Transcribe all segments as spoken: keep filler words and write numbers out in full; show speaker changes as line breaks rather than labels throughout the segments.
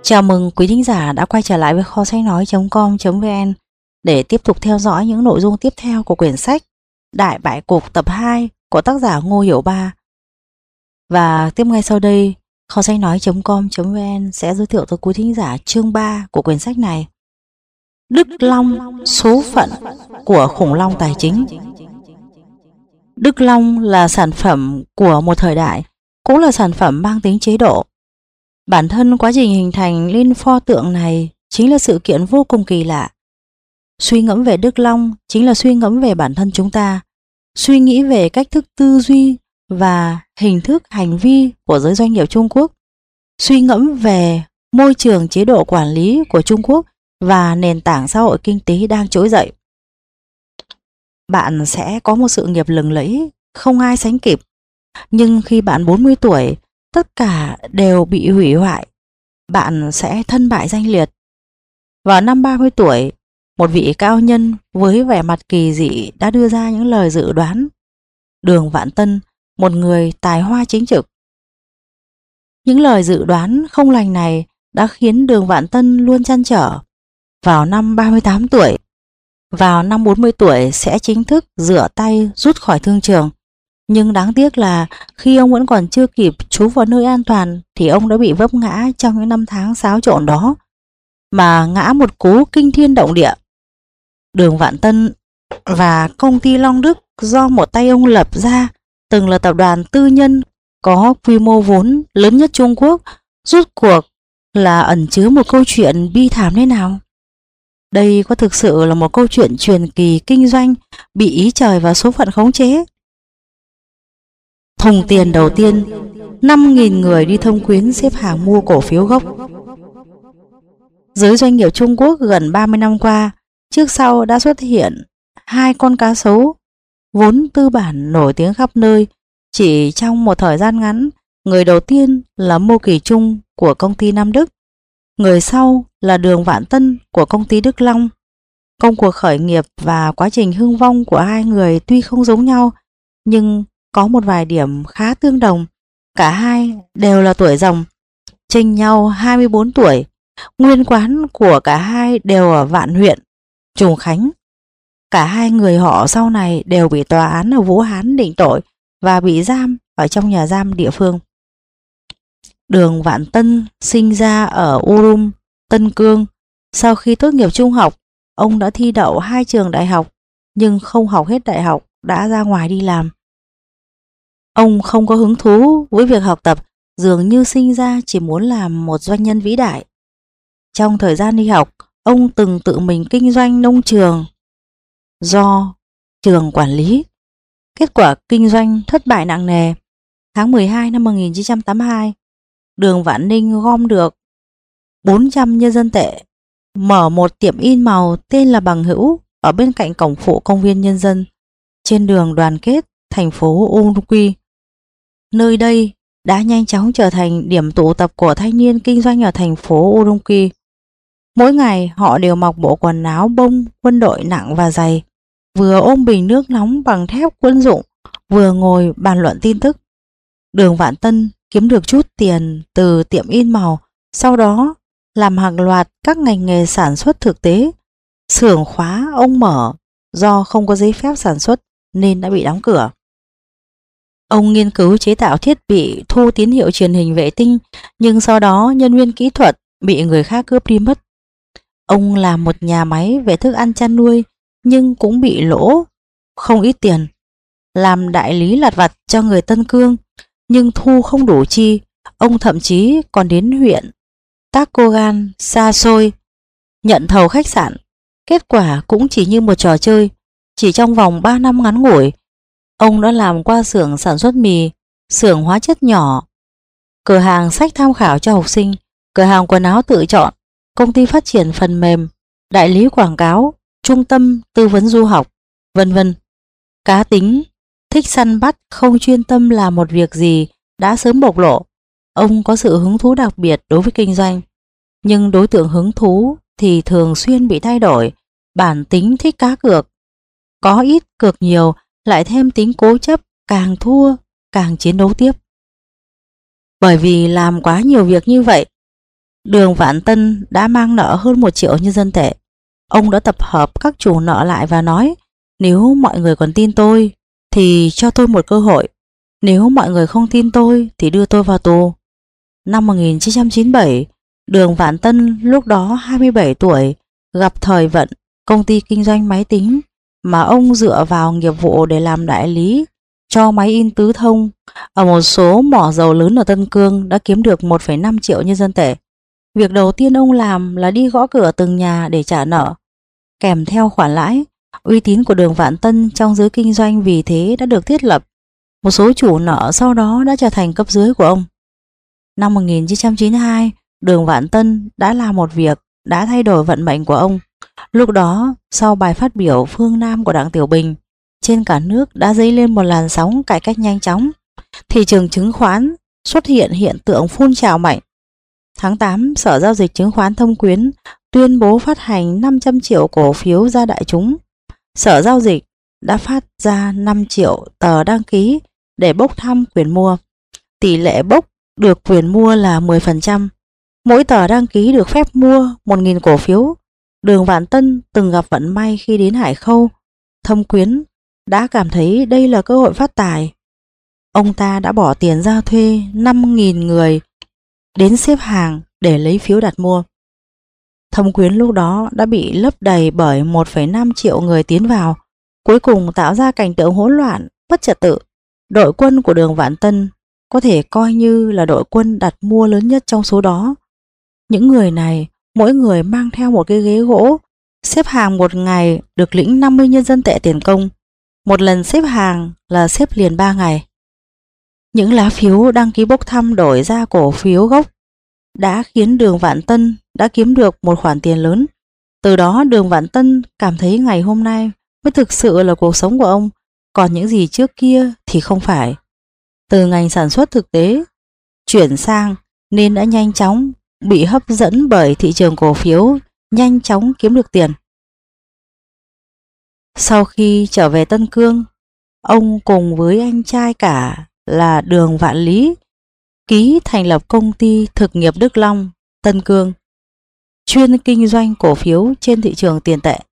Chào mừng quý thính giả đã quay trở lại với kho sách nói chấm com chấm vn để tiếp tục theo dõi những nội dung tiếp theo của quyển sách Đại Bại Cục tập hai của tác giả Ngô Hiểu Ba. Và tiếp ngay sau đây, kho sách nói chấm com chấm vn sẽ giới thiệu tới quý thính giả chương ba của quyển sách này. Đức Long, số phận của khủng long tài chính. Đức Long là sản phẩm của một thời đại, cũng là sản phẩm mang tính chế độ. Bản thân quá trình hình thành lên pho tượng này chính là sự kiện vô cùng kỳ lạ. Suy ngẫm về Đức Long chính là suy ngẫm về bản thân chúng ta, suy nghĩ về cách thức tư duy và hình thức hành vi của giới doanh nghiệp Trung Quốc, suy ngẫm về môi trường chế độ quản lý của Trung Quốc và nền tảng xã hội kinh tế đang trỗi dậy. Bạn sẽ có một sự nghiệp lừng lẫy không ai sánh kịp, nhưng khi bạn bốn mươi tuổi, tất cả đều bị hủy hoại. Bạn sẽ thân bại danh liệt. Vào năm ba mươi tuổi, một vị cao nhân với vẻ mặt kỳ dị đã đưa ra những lời dự đoán. Đường Vạn Tân, một người tài hoa chính trực. Những lời dự đoán không lành này đã khiến Đường Vạn Tân luôn trăn trở. Vào năm ba mươi tám tuổi, vào năm bốn mươi tuổi sẽ chính thức rửa tay rút khỏi thương trường. Nhưng đáng tiếc là khi ông vẫn còn chưa kịp trú vào nơi an toàn thì ông đã bị vấp ngã trong những năm tháng xáo trộn đó, mà ngã một cú kinh thiên động địa. Đường Vạn Tân và công ty Long Đức do một tay ông lập ra, từng là tập đoàn tư nhân có quy mô vốn lớn nhất Trung Quốc, rốt cuộc là ẩn chứa một câu chuyện bi thảm thế nào? Đây có thực sự là một câu chuyện truyền kỳ kinh doanh bị ý trời và số phận khống chế? Thùng tiền đầu tiên, năm nghìn người đi thông quyến xếp hàng mua cổ phiếu gốc. Giới doanh nghiệp Trung Quốc gần ba mươi năm qua, trước sau đã xuất hiện hai con cá sấu vốn tư bản nổi tiếng khắp nơi. Chỉ trong một thời gian ngắn, người đầu tiên là Mô Kỳ Trung của công ty Nam Đức, người sau là Đường Vạn Tân của công ty Đức Long. Công cuộc khởi nghiệp và quá trình hưng vong của hai người tuy không giống nhau, nhưng có một vài điểm khá tương đồng. Cả hai đều là tuổi rồng, chênh nhau hai mươi bốn tuổi. Nguyên quán của cả hai đều ở Vạn huyện, Trùng Khánh. Cả hai người họ sau này đều bị tòa án ở Vũ Hán định tội và bị giam ở trong nhà giam địa phương. Đường Vạn Tân sinh ra ở Urum, Tân Cương. Sau khi tốt nghiệp trung học, ông đã thi đậu hai trường đại học, nhưng không học hết đại học đã ra ngoài đi làm. Ông không có hứng thú với việc học tập, dường như sinh ra chỉ muốn làm một doanh nhân vĩ đại. Trong thời gian đi học, ông từng tự mình kinh doanh nông trường do trường quản lý. Kết quả kinh doanh thất bại nặng nề. Tháng mười hai năm một nghìn chín trăm tám mươi hai, Đường Vạn Ninh gom được bốn trăm nhân dân tệ, mở một tiệm in màu tên là Bằng Hữu ở bên cạnh cổng phụ công viên Nhân dân, trên đường Đoàn Kết, thành phố Urumqi. Nơi đây đã nhanh chóng trở thành điểm tụ tập của thanh niên kinh doanh ở thành phố Urumqi. Mỗi ngày họ đều mặc bộ quần áo bông quân đội nặng và dày, vừa ôm bình nước nóng bằng thép quân dụng, vừa ngồi bàn luận tin tức. Đường Vạn Tân kiếm được chút tiền từ tiệm in màu, sau đó làm hàng loạt các ngành nghề sản xuất thực tế. Xưởng khóa ông mở do không có giấy phép sản xuất nên đã bị đóng cửa. Ông nghiên cứu chế tạo thiết bị thu tín hiệu truyền hình vệ tinh, nhưng sau đó nhân viên kỹ thuật bị người khác cướp đi mất. Ông làm một nhà máy về thức ăn chăn nuôi, nhưng cũng bị lỗ không ít tiền. Làm đại lý lặt vặt cho người Tân Cương, nhưng thu không đủ chi. Ông thậm chí còn đến huyện Tacogan xa xôi nhận thầu khách sạn. Kết quả cũng chỉ như một trò chơi. Chỉ trong vòng ba năm ngắn ngủi, ông đã làm qua xưởng sản xuất mì, xưởng hóa chất nhỏ, cửa hàng sách tham khảo cho học sinh, cửa hàng quần áo tự chọn, công ty phát triển phần mềm, đại lý quảng cáo, trung tâm tư vấn du học, vân vân. Cá tính, thích săn bắt, không chuyên tâm làm một việc gì đã sớm bộc lộ. Ông có sự hứng thú đặc biệt đối với kinh doanh, nhưng đối tượng hứng thú thì thường xuyên bị thay đổi. Bản tính thích cá cược, có ít cược nhiều, lại thêm tính cố chấp, càng thua càng chiến đấu tiếp. Bởi vì làm quá nhiều việc như vậy, Đường Vạn Tân đã mang nợ hơn một triệu nhân dân tệ. Ông đã tập hợp các chủ nợ lại và nói, nếu mọi người còn tin tôi thì cho tôi một cơ hội, nếu mọi người không tin tôi thì đưa tôi vào tù. Năm một nghìn chín trăm chín mươi bảy, Đường Vạn Tân lúc đó hai mươi bảy tuổi, gặp thời vận công ty kinh doanh máy tính mà ông dựa vào nghiệp vụ để làm đại lý cho máy in tứ thông ở một số mỏ dầu lớn ở Tân Cương đã kiếm được một phẩy năm triệu nhân dân tệ. Việc đầu tiên ông làm là đi gõ cửa từng nhà để trả nợ, kèm theo khoản lãi. Uy tín của Đường Vạn Tân trong giới kinh doanh vì thế đã được thiết lập. Một số chủ nợ sau đó đã trở thành cấp dưới của ông. Năm một nghìn chín trăm chín mươi hai, Đường Vạn Tân đã làm một việc đã thay đổi vận mệnh của ông. Lúc đó, sau bài phát biểu phương Nam của Đặng Tiểu Bình, trên cả nước đã dấy lên một làn sóng cải cách nhanh chóng. Thị trường chứng khoán xuất hiện hiện tượng phun trào mạnh. Tháng tám, Sở Giao dịch Chứng khoán Thâm Quyến tuyên bố phát hành năm trăm triệu cổ phiếu ra đại chúng. Sở Giao dịch đã phát ra năm triệu tờ đăng ký để bốc thăm quyền mua. Tỷ lệ bốc được quyền mua là mười phần trăm. Mỗi tờ đăng ký được phép mua một nghìn cổ phiếu. Đường Vạn Tân từng gặp vận may khi đến Hải Khâu, Thâm Quyến, đã cảm thấy đây là cơ hội phát tài. Ông ta đã bỏ tiền ra thuê năm nghìn người đến xếp hàng để lấy phiếu đặt mua. Thâm Quyến lúc đó đã bị lấp đầy bởi một phẩy năm triệu người tiến vào, cuối cùng tạo ra cảnh tượng hỗn loạn, bất trật tự. Đội quân của Đường Vạn Tân có thể coi như là đội quân đặt mua lớn nhất trong số đó. Những người này, mỗi người mang theo một cái ghế gỗ, xếp hàng một ngày được lĩnh năm mươi nhân dân tệ tiền công. Một lần xếp hàng là xếp liền ba ngày. Những lá phiếu đăng ký bốc thăm đổi ra cổ phiếu gốc đã khiến Đường Vạn Tân đã kiếm được một khoản tiền lớn. Từ đó Đường Vạn Tân cảm thấy ngày hôm nay mới thực sự là cuộc sống của ông, còn những gì trước kia thì không phải. Từ ngành sản xuất thực tế chuyển sang nên đã nhanh chóng bị hấp dẫn bởi thị trường cổ phiếu, nhanh chóng kiếm được tiền. Sau khi trở về Tân Cương, ông cùng với anh trai cả là Đường Vạn Lý ký thành lập công ty thực nghiệp Đức Long, Tân Cương, chuyên kinh doanh cổ phiếu trên thị trường tiền tệ.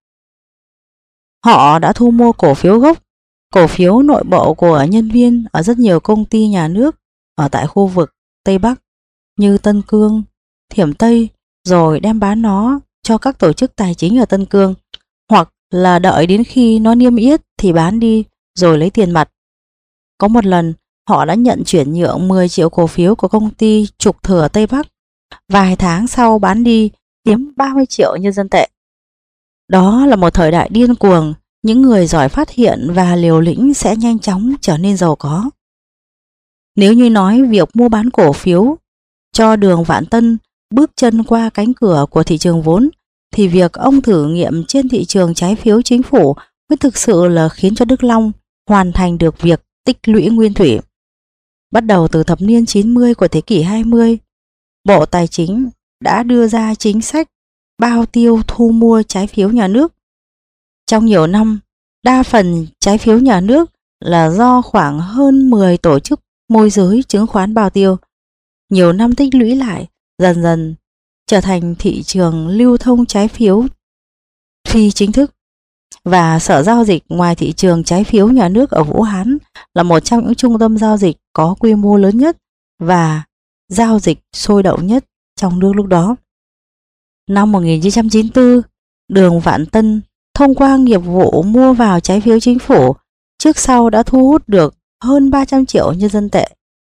Họ đã thu mua cổ phiếu gốc, cổ phiếu nội bộ của nhân viên ở rất nhiều công ty nhà nước ở tại khu vực Tây Bắc như Tân Cương, Thiểm Tây, rồi đem bán nó cho các tổ chức tài chính ở Tân Cương, hoặc là đợi đến khi nó niêm yết thì bán đi rồi lấy tiền mặt. Có một lần họ đã nhận chuyển nhượng mười triệu cổ phiếu của công ty trục thừa Tây Bắc, vài tháng sau bán đi kiếm ba mươi triệu nhân dân tệ. Đó là một thời đại điên cuồng, những người giỏi phát hiện và liều lĩnh sẽ nhanh chóng trở nên giàu có. Nếu như nói việc mua bán cổ phiếu cho Đường Vạn Tân bước chân qua cánh cửa của thị trường vốn, thì việc ông thử nghiệm trên thị trường trái phiếu chính phủ mới thực sự là khiến cho Đức Long hoàn thành được việc tích lũy nguyên thủy. Bắt đầu từ thập niên chín mươi của thế kỷ hai mươi, Bộ Tài chính đã đưa ra chính sách bao tiêu thu mua trái phiếu nhà nước. Trong nhiều năm, đa phần trái phiếu nhà nước là do khoảng hơn mười tổ chức môi giới chứng khoán bao tiêu. Nhiều năm tích lũy lại, dần dần trở thành thị trường lưu thông trái phiếu phi chính thức. Và Sở Giao dịch ngoài thị trường trái phiếu nhà nước ở Vũ Hán là một trong những trung tâm giao dịch có quy mô lớn nhất và giao dịch sôi động nhất trong nước lúc đó. Năm một nghìn chín trăm chín mươi tư, Đường Vạn Tân thông qua nghiệp vụ mua vào trái phiếu chính phủ, trước sau đã thu hút được hơn ba trăm triệu nhân dân tệ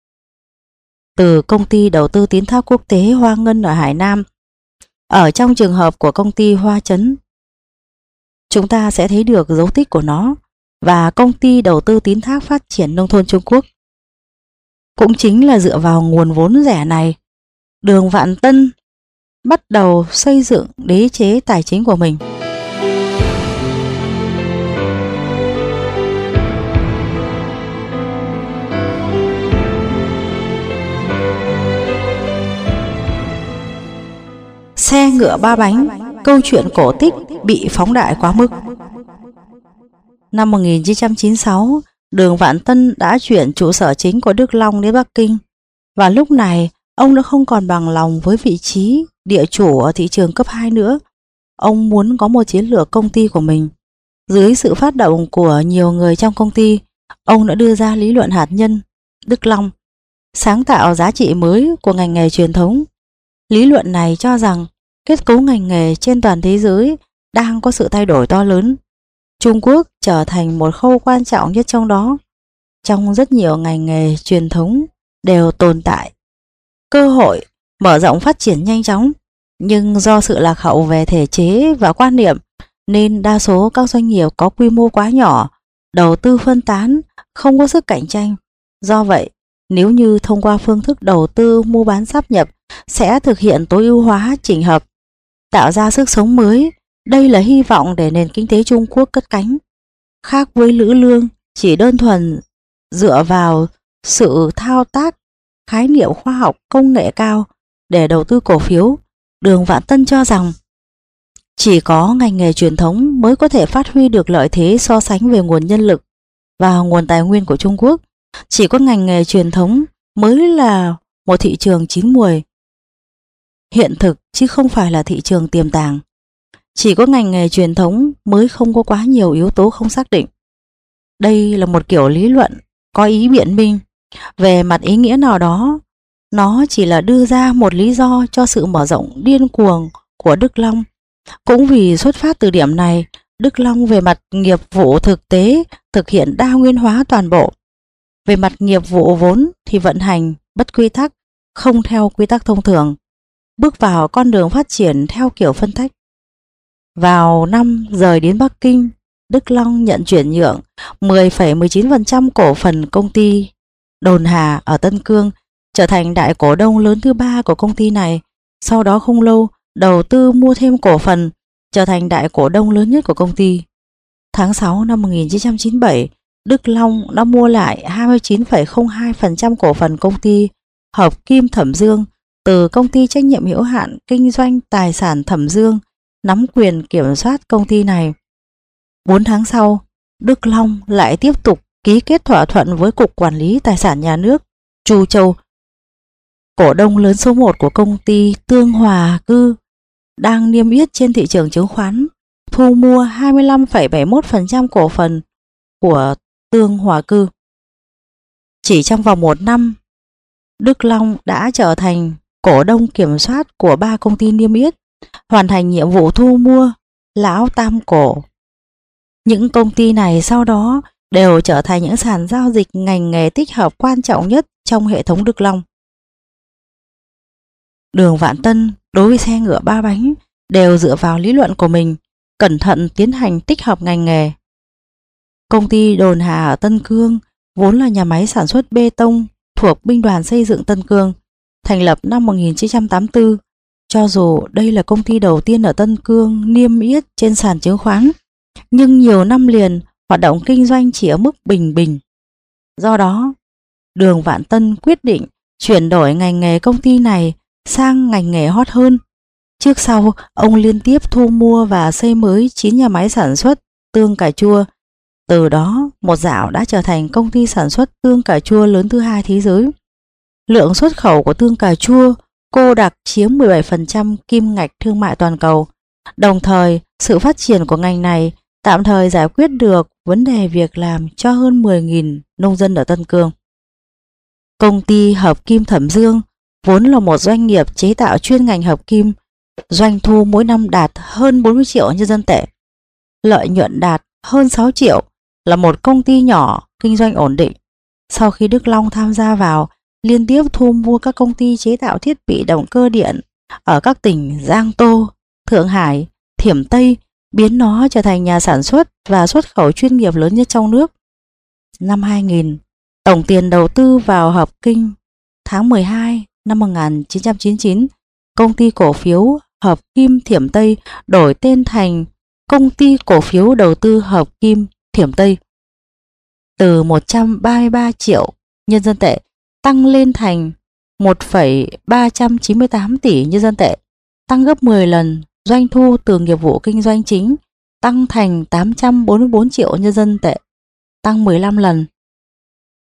từ công ty đầu tư tín thác quốc tế Hoa Ngân ở Hải Nam. Ở trong trường hợp của công ty Hoa Chấn, chúng ta sẽ thấy được dấu tích của nó, và công ty đầu tư tín thác phát triển nông thôn Trung Quốc. Cũng chính là dựa vào nguồn vốn rẻ này, Đường Vạn Tân bắt đầu xây dựng đế chế tài chính của mình. Xe ngựa ba bánh, câu chuyện cổ tích bị phóng đại quá mức. Năm một nghìn chín trăm chín mươi sáu, Đường Vạn Tân đã chuyển trụ sở chính của Đức Long đến Bắc Kinh, và lúc này Ông đã không còn bằng lòng với vị trí địa chủ ở thị trường cấp hai nữa. Ông muốn có một chiến lược công ty của mình. Dưới sự phát động của nhiều người trong công ty, ông đã đưa ra lý luận hạt nhân Đức Long, sáng tạo giá trị mới của ngành nghề truyền thống. Lý luận này cho rằng kết cấu ngành nghề trên toàn thế giới đang có sự thay đổi to lớn. Trung Quốc trở thành một khâu quan trọng nhất trong đó. Trong rất nhiều ngành nghề truyền thống đều tồn tại cơ hội mở rộng phát triển nhanh chóng, nhưng do sự lạc hậu về thể chế và quan niệm nên đa số các doanh nghiệp có quy mô quá nhỏ, đầu tư phân tán, không có sức cạnh tranh. Do vậy, nếu như thông qua phương thức đầu tư mua bán sáp nhập sẽ thực hiện tối ưu hóa chỉnh hợp, tạo ra sức sống mới, đây là hy vọng để nền kinh tế Trung Quốc cất cánh. Khác với Lữ Lương chỉ đơn thuần dựa vào sự thao tác khái niệm khoa học công nghệ cao để đầu tư cổ phiếu, Đường Vạn Tân cho rằng chỉ có ngành nghề truyền thống mới có thể phát huy được lợi thế so sánh về nguồn nhân lực và nguồn tài nguyên của Trung Quốc. Chỉ có ngành nghề truyền thống mới là một thị trường chín muồi, hiện thực chứ không phải là thị trường tiềm tàng. Chỉ có ngành nghề truyền thống mới không có quá nhiều yếu tố không xác định. Đây là một kiểu lý luận có ý biện minh. Về mặt ý nghĩa nào đó, nó chỉ là đưa ra một lý do cho sự mở rộng điên cuồng của Đức Long. Cũng vì xuất phát từ điểm này, Đức Long về mặt nghiệp vụ thực tế thực hiện đa nguyên hóa toàn bộ. Về mặt nghiệp vụ vốn thì vận hành bất quy tắc, không theo quy tắc thông thường, bước vào con đường phát triển theo kiểu phân tách. Vào năm rời đến Bắc Kinh, Đức Long nhận chuyển nhượng mười phẩy mười chín phần trăm cổ phần công ty Đồn Hà ở Tân Cương, trở thành đại cổ đông lớn thứ ba của công ty này. Sau đó không lâu, đầu tư mua thêm cổ phần, trở thành đại cổ đông lớn nhất của công ty. Tháng sáu năm một nghìn chín trăm chín mươi bảy, Đức Long đã mua lại hai mươi chín phẩy không hai phần trăm cổ phần công ty Hợp Kim Thẩm Dương từ công ty trách nhiệm hữu hạn kinh doanh tài sản Thẩm Dương, nắm quyền kiểm soát công ty này. bốn tháng sau, Đức Long lại tiếp tục ký kết thỏa thuận với Cục Quản lý Tài sản Nhà nước Chu Châu, cổ đông lớn số một của công ty Tương Hòa Cư, đang niêm yết trên thị trường chứng khoán, thu mua hai mươi lăm phẩy bảy mươi mốt phần trăm cổ phần của Tương Hòa Cư. Chỉ trong vòng một năm, Đức Long đã trở thành cổ đông kiểm soát của ba công ty niêm yết, hoàn thành nhiệm vụ thu mua lão tam cổ. Những công ty này sau đó đều trở thành những sàn giao dịch ngành nghề tích hợp quan trọng nhất trong hệ thống Đức Long. Đường Vạn Tân đối với xe ngựa ba bánh đều dựa vào lý luận của mình, cẩn thận tiến hành tích hợp ngành nghề. Công ty Đồn Hà ở Tân Cương vốn là nhà máy sản xuất bê tông thuộc Binh đoàn Xây dựng Tân Cương, thành lập năm một nghìn chín trăm tám mươi tư. Cho dù đây là công ty đầu tiên ở Tân Cương niêm yết trên sàn chứng khoán, nhưng nhiều năm liền hoạt động kinh doanh chỉ ở mức bình bình. Do đó, Đường Vạn Tân quyết định chuyển đổi ngành nghề công ty này sang ngành nghề hot hơn. Trước sau, ông liên tiếp thu mua và xây mới chín nhà máy sản xuất tương cà chua. Từ đó, một dạo đã trở thành công ty sản xuất tương cà chua lớn thứ hai thế giới. Lượng xuất khẩu của tương cà chua cô đặc chiếm mười bảy phần trăm kim ngạch thương mại toàn cầu. Đồng thời, sự phát triển của ngành này tạm thời giải quyết được vấn đề việc làm cho hơn mười nghìn nông dân ở Tân Cương. Công ty Hợp Kim Thẩm Dương vốn là một doanh nghiệp chế tạo chuyên ngành hợp kim, doanh thu mỗi năm đạt hơn bốn mươi triệu nhân dân tệ, lợi nhuận đạt hơn sáu triệu, là một công ty nhỏ kinh doanh ổn định. Sau khi Đức Long tham gia vào, liên tiếp thu mua các công ty chế tạo thiết bị động cơ điện ở các tỉnh Giang Tô, Thượng Hải, Thiểm Tây, biến nó trở thành nhà sản xuất và xuất khẩu chuyên nghiệp lớn nhất trong nước. Năm hai nghìn, tổng tiền đầu tư vào Hợp Kim tháng mười hai năm một nghìn chín trăm chín mươi chín, công ty cổ phiếu Hợp Kim Thiểm Tây đổi tên thành Công ty cổ phiếu đầu tư Hợp Kim Thiểm Tây. Từ một trăm ba mươi ba triệu nhân dân tệ tăng lên thành một phẩy ba trăm chín mươi tám tỷ nhân dân tệ, tăng gấp mười lần. Doanh thu từ nghiệp vụ kinh doanh chính tăng thành tám trăm bốn mươi bốn triệu nhân dân tệ, tăng mười lăm lần.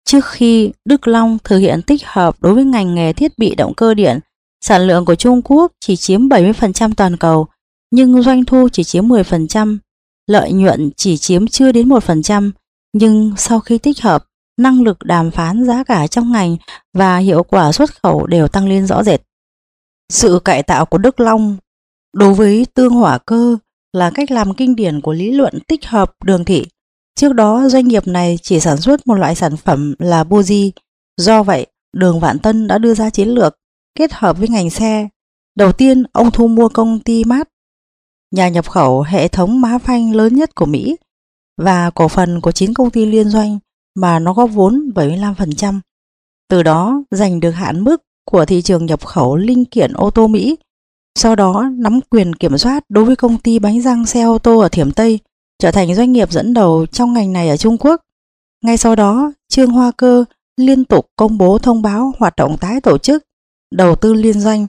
Trước khi Đức Long thực hiện tích hợp đối với ngành nghề thiết bị động cơ điện, sản lượng của Trung Quốc chỉ chiếm bảy mươi phần trăm toàn cầu, nhưng doanh thu chỉ chiếm mười phần trăm, lợi nhuận chỉ chiếm chưa đến một phần trăm. Nhưng sau khi tích hợp, năng lực đàm phán giá cả trong ngành và hiệu quả xuất khẩu đều tăng lên rõ rệt. Sự cải tạo của Đức Long đối với tương hỏa cơ là cách làm kinh điển của lý luận tích hợp đường thị. Trước đó doanh nghiệp này chỉ sản xuất một loại sản phẩm là buji. Do vậy, Đường Vạn Tân đã đưa ra chiến lược kết hợp với ngành xe. Đầu tiên, ông thu mua công ty Mát, nhà nhập khẩu hệ thống má phanh lớn nhất của Mỹ, và cổ phần của chín công ty liên doanh mà nó góp vốn bảy mươi lăm phần trăm. Từ đó giành được hạn mức của thị trường nhập khẩu linh kiện ô tô Mỹ. Sau đó nắm quyền kiểm soát đối với công ty bánh răng xe ô tô ở Thiểm Tây, trở thành doanh nghiệp dẫn đầu trong ngành này ở Trung Quốc. Ngay sau đó, Trương Hoa Cơ liên tục công bố thông báo hoạt động tái tổ chức, đầu tư liên doanh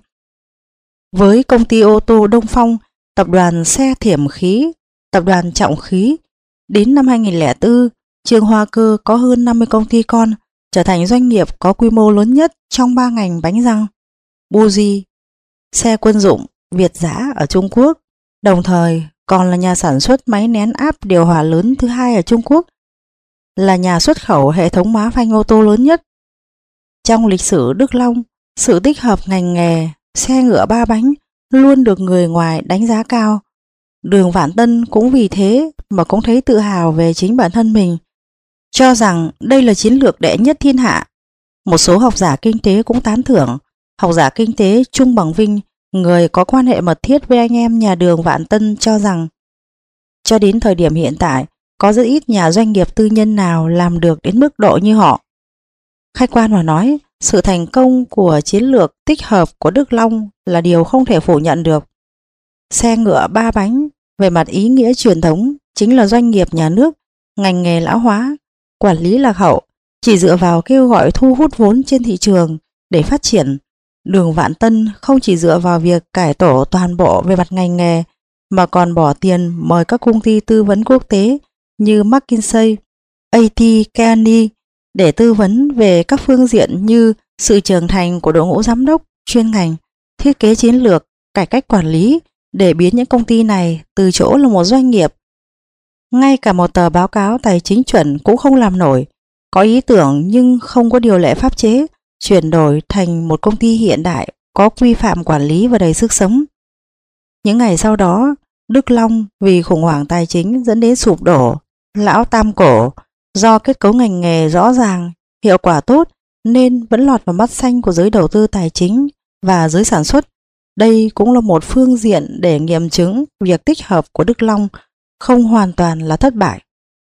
với công ty ô tô Đông Phong, tập đoàn xe Thiểm Khí, tập đoàn Trọng Khí. Đến năm hai nghìn không trăm lẻ bốn, Trương Hoa Cơ có hơn năm mươi công ty con, trở thành doanh nghiệp có quy mô lớn nhất trong ba ngành bánh răng, buji, xe quân dụng, Việt giã ở Trung Quốc, đồng thời còn là nhà sản xuất máy nén áp điều hòa lớn thứ hai ở Trung Quốc, là nhà xuất khẩu hệ thống má phanh ô tô lớn nhất. Trong lịch sử Đức Long, sự tích hợp ngành nghề xe ngựa ba bánh luôn được người ngoài đánh giá cao. Đường Vạn Tân cũng vì thế mà cũng thấy tự hào về chính bản thân mình, cho rằng đây là chiến lược đệ nhất thiên hạ. Một số học giả kinh tế cũng tán thưởng. Học giả kinh tế Trung Bằng Vinh, người có quan hệ mật thiết với anh em nhà Đường Vạn Tân, cho rằng cho đến thời điểm hiện tại, có rất ít nhà doanh nghiệp tư nhân nào làm được đến mức độ như họ. Khách quan mà nói, sự thành công của chiến lược tích hợp của Đức Long là điều không thể phủ nhận được. Xe ngựa ba bánh về mặt ý nghĩa truyền thống chính là doanh nghiệp nhà nước, ngành nghề lão hóa, quản lý lạc hậu, chỉ dựa vào kêu gọi thu hút vốn trên thị trường để phát triển. Đường Vạn Tân không chỉ dựa vào việc cải tổ toàn bộ về mặt ngành nghề, mà còn bỏ tiền mời các công ty tư vấn quốc tế như McKinsey, a tê Kearney để tư vấn về các phương diện như sự trưởng thành của đội ngũ giám đốc chuyên ngành, thiết kế chiến lược, cải cách quản lý, để biến những công ty này từ chỗ là một doanh nghiệp. Ngay cả một tờ báo cáo tài chính chuẩn cũng không làm nổi, có ý tưởng nhưng không có điều lệ pháp chế, chuyển đổi thành một công ty hiện đại, có quy phạm quản lý và đầy sức sống. Những ngày sau đó, Đức Long vì khủng hoảng tài chính dẫn đến sụp đổ, lão tam cổ, do kết cấu ngành nghề rõ ràng, hiệu quả tốt nên vẫn lọt vào mắt xanh của giới đầu tư tài chính và giới sản xuất. Đây cũng là một phương diện để nghiệm chứng việc tích hợp của Đức Long không hoàn toàn là thất bại.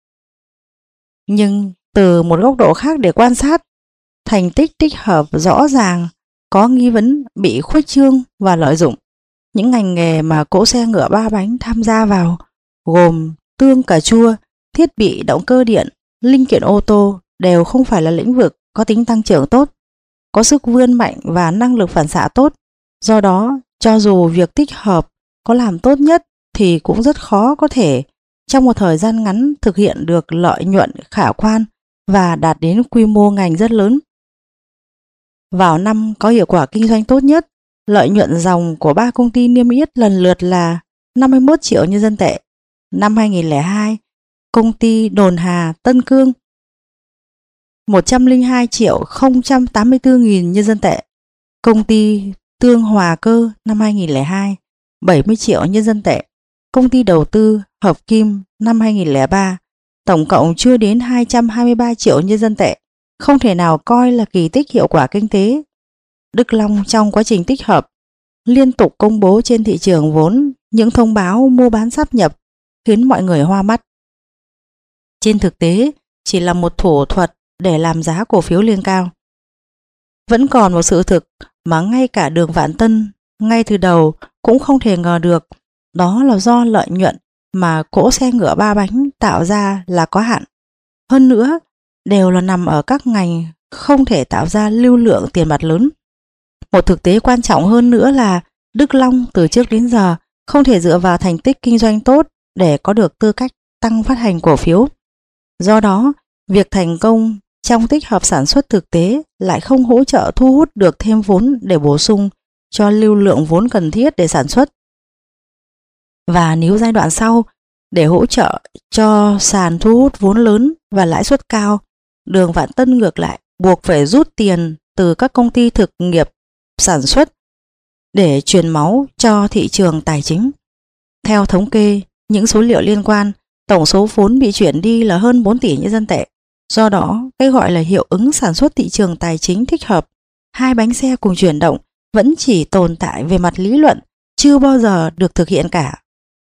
Nhưng từ một góc độ khác để quan sát, thành tích tích hợp rõ ràng có nghi vấn bị khuếch trương và lợi dụng. Những ngành nghề mà cỗ xe ngựa ba bánh tham gia vào gồm tương cà chua, thiết bị động cơ điện, linh kiện ô tô đều không phải là lĩnh vực có tính tăng trưởng tốt, có sức vươn mạnh và năng lực phản xạ tốt. Do đó, cho dù việc tích hợp có làm tốt nhất thì cũng rất khó có thể trong một thời gian ngắn thực hiện được lợi nhuận khả quan và đạt đến quy mô ngành rất lớn. Vào năm có hiệu quả kinh doanh tốt nhất, lợi nhuận ròng của ba công ty niêm yết lần lượt là năm mươi mốt triệu nhân dân tệ. Năm hai nghìn không trăm lẻ hai, công ty Đồn Hà Tân Cương một trăm lẻ hai triệu không trăm tám mươi tư nghìn nhân dân tệ. Công ty Tương Hòa Cơ năm hai nghìn không trăm lẻ hai, bảy mươi triệu nhân dân tệ. Công ty đầu tư Hợp Kim năm hai nghìn không trăm lẻ ba, tổng cộng chưa đến hai trăm hai mươi ba triệu nhân dân tệ, không thể nào coi là kỳ tích hiệu quả kinh tế. Đức Long trong quá trình tích hợp liên tục công bố trên thị trường vốn những thông báo mua bán sáp nhập khiến mọi người hoa mắt. Trên thực tế, chỉ là một thủ thuật để làm giá cổ phiếu lên cao. Vẫn còn một sự thực mà ngay cả Đường Vạn Tân ngay từ đầu cũng không thể ngờ được, đó là do lợi nhuận mà cỗ xe ngựa ba bánh tạo ra là có hạn. Hơn nữa, đều là nằm ở các ngành không thể tạo ra lưu lượng tiền mặt lớn. Một thực tế quan trọng hơn nữa là Đức Long từ trước đến giờ không thể dựa vào thành tích kinh doanh tốt để có được tư cách tăng phát hành cổ phiếu. Do đó, việc thành công trong tích hợp sản xuất thực tế lại không hỗ trợ thu hút được thêm vốn để bổ sung cho lưu lượng vốn cần thiết để sản xuất. Và nếu giai đoạn sau, để hỗ trợ cho sàn thu hút vốn lớn và lãi suất cao, Đường Vạn Tân ngược lại buộc phải rút tiền từ các công ty thực nghiệp sản xuất để truyền máu cho thị trường tài chính. Theo thống kê, những số liệu liên quan, tổng số vốn bị chuyển đi là hơn bốn tỷ nhân dân tệ. Do đó, cái gọi là hiệu ứng sản xuất thị trường tài chính thích hợp, hai bánh xe cùng chuyển động, vẫn chỉ tồn tại về mặt lý luận, chưa bao giờ được thực hiện cả.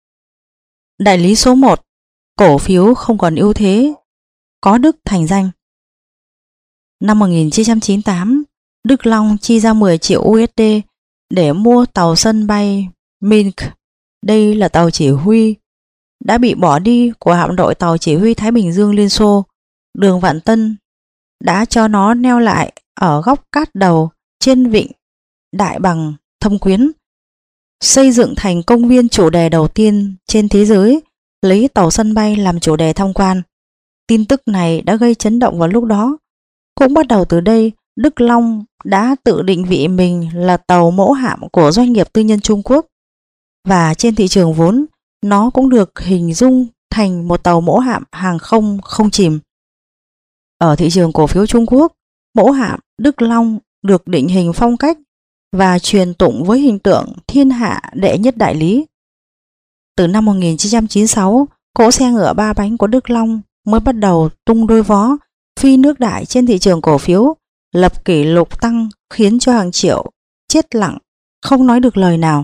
Đại lý số một, cổ phiếu không còn ưu thế, có đức thành danh. Năm một nghìn chín trăm chín mươi tám, Đức Long chi ra mười triệu u ét đê để mua tàu sân bay Minsk. Đây là tàu chỉ huy đã bị bỏ đi của hạm đội tàu chỉ huy Thái Bình Dương Liên Xô. Đường Vạn Tân đã cho nó neo lại ở góc cát đầu trên vịnh Đại Bằng Thâm Quyến, xây dựng thành công viên chủ đề đầu tiên trên thế giới, lấy tàu sân bay làm chủ đề tham quan. Tin tức này đã gây chấn động vào lúc đó. Cũng bắt đầu từ đây, Đức Long đã tự định vị mình là tàu mẫu hạm của doanh nghiệp tư nhân Trung Quốc. Và trên thị trường vốn, nó cũng được hình dung thành một tàu mẫu hạm hàng không không chìm. Ở thị trường cổ phiếu Trung Quốc, mẫu hạm Đức Long được định hình phong cách và truyền tụng với hình tượng thiên hạ đệ nhất đại lý. Từ năm một nghìn chín trăm chín mươi sáu, cỗ xe ngựa ba bánh của Đức Long mới bắt đầu tung đôi vó, phi nước đại trên thị trường cổ phiếu, lập kỷ lục tăng khiến cho hàng triệu chết lặng, không nói được lời nào.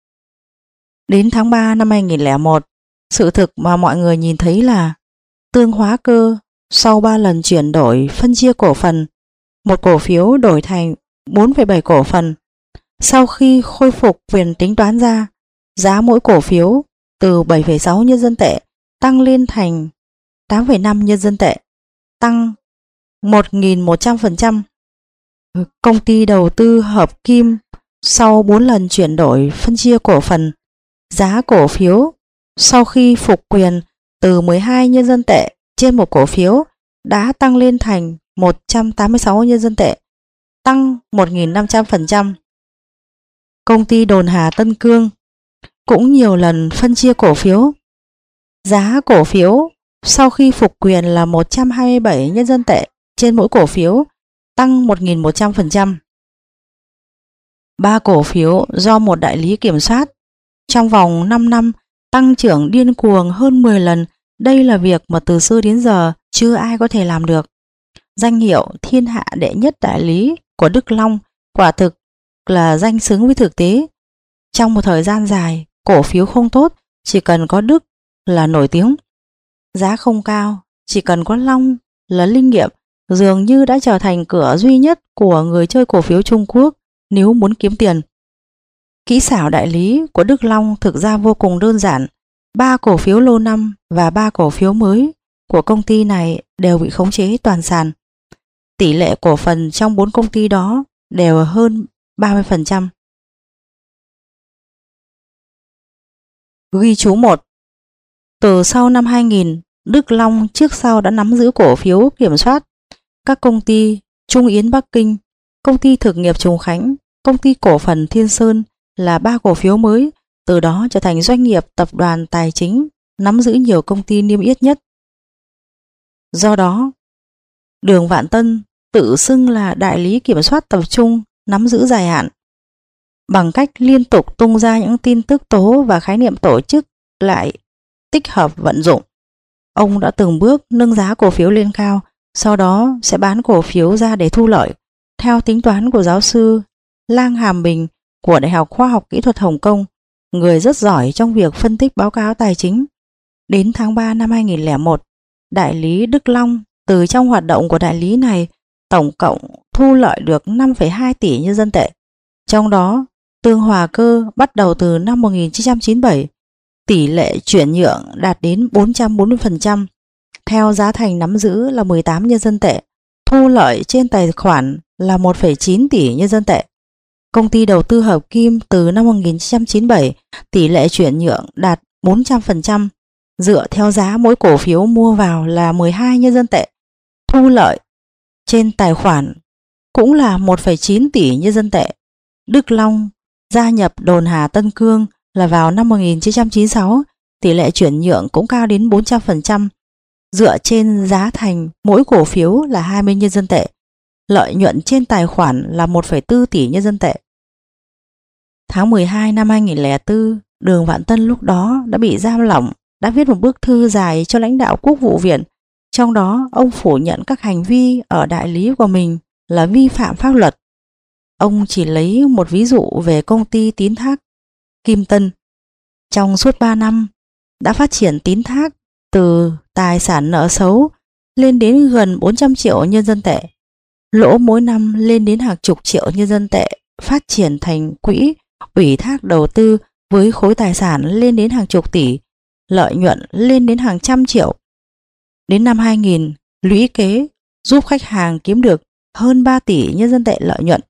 Đến tháng ba năm hai nghìn lẻ một, sự thực mà mọi người nhìn thấy là tương hóa cơ sau ba lần chuyển đổi phân chia cổ phần, một cổ phiếu đổi thành bốn phẩy bảy cổ phần. Sau khi khôi phục quyền tính toán ra, giá mỗi cổ phiếu từ bảy phẩy sáu nhân dân tệ tăng lên thành tám phẩy năm nhân dân tệ, tăng một nghìn một trăm phần trăm. Công ty đầu tư Hợp Kim sau bốn lần chuyển đổi phân chia cổ phần, giá cổ phiếu sau khi phục quyền từ mười hai nhân dân tệ trên một cổ phiếu đã tăng lên thành một trăm tám mươi sáu nhân dân tệ, tăng một nghìn năm trăm phần trăm. Công ty Đồn Hà Tân Cương cũng nhiều lần phân chia cổ phiếu. Giá cổ phiếu sau khi phục quyền là một trăm hai mươi bảy nhân dân tệ trên mỗi cổ phiếu, tăng một nghìn một trăm phần trăm. Ba cổ phiếu do một đại lý kiểm soát trong vòng năm năm tăng trưởng điên cuồng hơn mười lần. Đây là việc mà từ xưa đến giờ chưa ai có thể làm được. Danh hiệu thiên hạ đệ nhất đại lý của Đức Long quả thực là danh xứng với thực tế. Trong một thời gian dài, cổ phiếu không tốt, chỉ cần có Đức là nổi tiếng. Giá không cao, chỉ cần có Long là linh nghiệm, dường như đã trở thành cửa duy nhất của người chơi cổ phiếu Trung Quốc nếu muốn kiếm tiền. Kỹ xảo đại lý của Đức Long thực ra vô cùng đơn giản. Ba cổ phiếu lâu năm và ba cổ phiếu mới của công ty này đều bị khống chế toàn sàn. Tỷ lệ cổ phần trong bốn công ty đó đều hơn ba mươi phần trăm. Ghi chú một. Từ sau năm hai nghìn, Đức Long trước sau đã nắm giữ cổ phiếu kiểm soát các công ty Trung Yến Bắc Kinh, công ty thực nghiệp Trùng Khánh, công ty cổ phần Thiên Sơn là ba cổ phiếu mới, từ đó trở thành doanh nghiệp tập đoàn tài chính nắm giữ nhiều công ty niêm yết nhất. Do đó, Đường Vạn Tân tự xưng là đại lý kiểm soát tập trung nắm giữ dài hạn. Bằng cách liên tục tung ra những tin tức tố và khái niệm tổ chức lại tích hợp vận dụng, ông đã từng bước nâng giá cổ phiếu lên cao, sau đó sẽ bán cổ phiếu ra để thu lợi. Theo tính toán của giáo sư Lang Hàm Bình của Đại học Khoa học Kỹ thuật Hồng Kông, người rất giỏi trong việc phân tích báo cáo tài chính, đến tháng ba năm hai nghìn lẻ một, đại lý Đức Long từ trong hoạt động của đại lý này tổng cộng thu lợi được năm phẩy hai tỷ nhân dân tệ. Trong đó, tương hòa cơ bắt đầu từ năm một nghìn chín trăm chín mươi bảy, tỷ lệ chuyển nhượng đạt đến bốn trăm bốn mươi phần trăm, theo giá thành nắm giữ là mười tám nhân dân tệ, thu lợi trên tài khoản là một phẩy chín tỷ nhân dân tệ. Công ty đầu tư Hợp Kim từ năm một nghìn chín trăm chín mươi bảy, tỷ lệ chuyển nhượng đạt bốn trăm phần trăm, dựa theo giá mỗi cổ phiếu mua vào là mười hai nhân dân tệ, thu lợi trên tài khoản cũng là một phẩy chín tỷ nhân dân tệ. Đức Long gia nhập đồn Hà Tân Cương là vào năm một nghìn chín trăm chín mươi sáu, tỷ lệ chuyển nhượng cũng cao đến bốn trăm phần trăm, dựa trên giá thành mỗi cổ phiếu là hai mươi nhân dân tệ. Lợi nhuận trên tài khoản là một phẩy bốn tỷ nhân dân tệ. Tháng mười hai năm hai nghìn không trăm lẻ bốn, Đường Vạn Tân lúc đó đã bị giam lỏng, đã viết một bức thư dài cho lãnh đạo Quốc vụ viện. Trong đó, ông phủ nhận các hành vi ở đại lý của mình là vi phạm pháp luật. Ông chỉ lấy một ví dụ về công ty tín thác Kim Tân. Trong suốt ba năm, đã phát triển tín thác từ tài sản nợ xấu lên đến gần bốn trăm triệu nhân dân tệ. Lỗ mỗi năm lên đến hàng chục triệu nhân dân tệ, phát triển thành quỹ ủy thác đầu tư với khối tài sản lên đến hàng chục tỷ, lợi nhuận lên đến hàng trăm triệu. Đến năm hai nghìn, lũy kế giúp khách hàng kiếm được hơn ba tỷ nhân dân tệ lợi nhuận.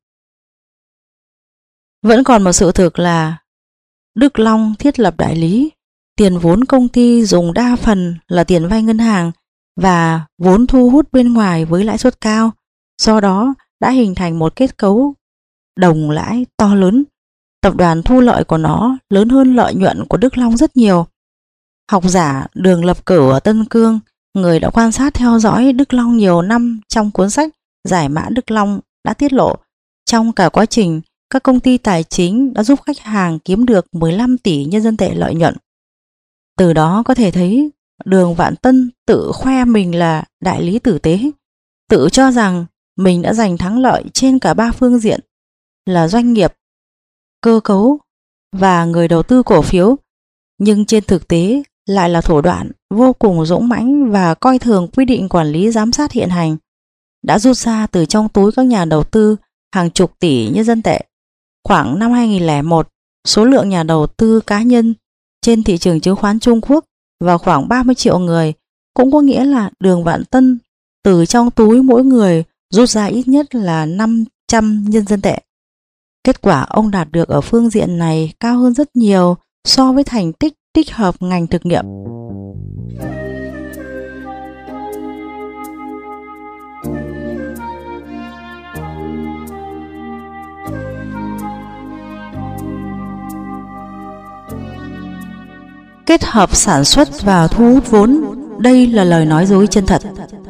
Vẫn còn một sự thực là Đức Long thiết lập đại lý, tiền vốn công ty dùng đa phần là tiền vay ngân hàng và vốn thu hút bên ngoài với lãi suất cao, do đó đã hình thành một kết cấu đồng lãi to lớn. Tập đoàn thu lợi của nó lớn hơn lợi nhuận của Đức Long rất nhiều. Học giả Đường Lập Cửu ở Tân Cương, người đã quan sát theo dõi Đức Long nhiều năm, trong cuốn sách Giải mã Đức Long đã tiết lộ trong cả quá trình các công ty tài chính đã giúp khách hàng kiếm được mười lăm tỷ nhân dân tệ lợi nhuận. Từ đó có thể thấy Đường Vạn Tân tự khoe mình là đại lý tử tế, tự cho rằng mình đã giành thắng lợi trên cả ba phương diện là doanh nghiệp, cơ cấu và người đầu tư cổ phiếu, nhưng trên thực tế lại là thủ đoạn vô cùng dũng mãnh và coi thường quy định quản lý giám sát hiện hành, đã rút ra từ trong túi các nhà đầu tư hàng chục tỷ nhân dân tệ. Khoảng năm hai nghìn không trăm lẻ một, số lượng nhà đầu tư cá nhân trên thị trường chứng khoán Trung Quốc vào khoảng ba mươi triệu người, cũng có nghĩa là Đường Vạn Tân từ trong túi mỗi người rút ra ít nhất là năm trăm nhân dân tệ. Kết quả ông đạt được ở phương diện này cao hơn rất nhiều so với thành tích tích hợp ngành thực nghiệm. Kết hợp sản xuất và thu hút vốn, đây là lời nói dối chân thật.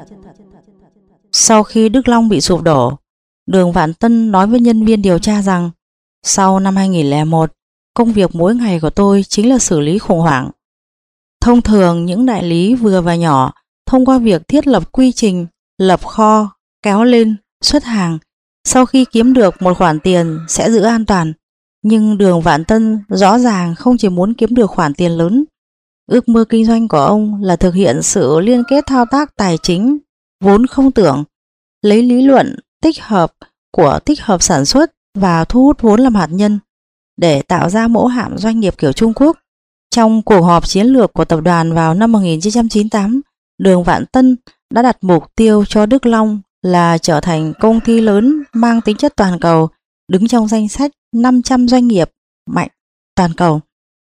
Sau khi Đức Long bị sụp đổ, Đường Vạn Tân nói với nhân viên điều tra rằng sau năm hai nghìn không trăm lẻ một, công việc mỗi ngày của tôi chính là xử lý khủng hoảng. Thông thường những đại lý vừa và nhỏ thông qua việc thiết lập quy trình, lập kho, kéo lên, xuất hàng, sau khi kiếm được một khoản tiền sẽ giữ an toàn. Nhưng Đường Vạn Tân rõ ràng không chỉ muốn kiếm được khoản tiền lớn. Ước mơ kinh doanh của ông là thực hiện sự liên kết thao tác tài chính vốn không tưởng, lấy lý luận tích hợp của tích hợp sản xuất và thu hút vốn làm hạt nhân để tạo ra mẫu hạm doanh nghiệp kiểu Trung Quốc. Trong cuộc họp chiến lược của tập đoàn vào năm một nghìn chín trăm chín mươi tám, Đường Vạn Tân đã đặt mục tiêu cho Đức Long là trở thành công ty lớn mang tính chất toàn cầu, đứng trong danh sách năm trăm doanh nghiệp mạnh toàn cầu.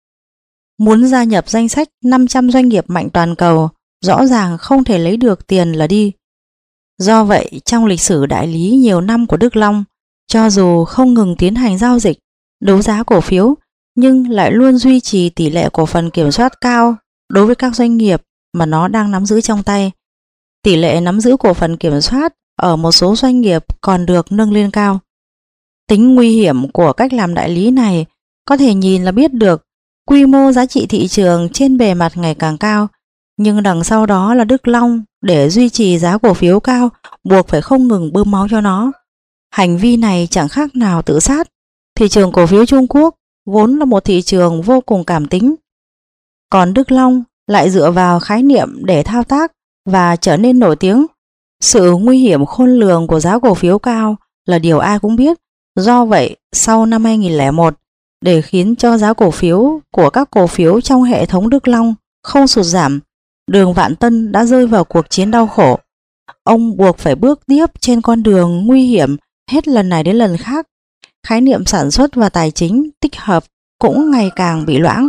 Muốn gia nhập danh sách năm trăm doanh nghiệp mạnh toàn cầu, rõ ràng không thể lấy được tiền là đi. Do vậy, trong lịch sử đại lý nhiều năm của Đức Long, cho dù không ngừng tiến hành giao dịch, đấu giá cổ phiếu, nhưng lại luôn duy trì tỷ lệ cổ phần kiểm soát cao đối với các doanh nghiệp mà nó đang nắm giữ trong tay. Tỷ lệ nắm giữ cổ phần kiểm soát ở một số doanh nghiệp còn được nâng lên cao. Tính nguy hiểm của cách làm đại lý này có thể nhìn là biết được. Quy mô giá trị thị trường trên bề mặt ngày càng cao, nhưng đằng sau đó là Đức Long để duy trì giá cổ phiếu cao buộc phải không ngừng bơm máu cho nó. Hành vi này chẳng khác nào tự sát. Thị trường cổ phiếu Trung Quốc vốn là một thị trường vô cùng cảm tính, còn Đức Long lại dựa vào khái niệm để thao tác và trở nên nổi tiếng. Sự nguy hiểm khôn lường của giá cổ phiếu cao là điều ai cũng biết. Do vậy, sau năm hai nghìn không trăm lẻ một, để khiến cho giá cổ phiếu của các cổ phiếu trong hệ thống Đức Long không sụt giảm, Đường Vạn Tân đã rơi vào cuộc chiến đau khổ. Ông buộc phải bước tiếp trên con đường nguy hiểm hết lần này đến lần khác. Khái niệm sản xuất và tài chính tích hợp cũng ngày càng bị loãng.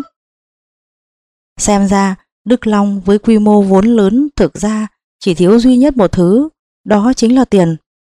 Xem ra, Đức Long với quy mô vốn lớn thực ra chỉ thiếu duy nhất một thứ, đó chính là tiền.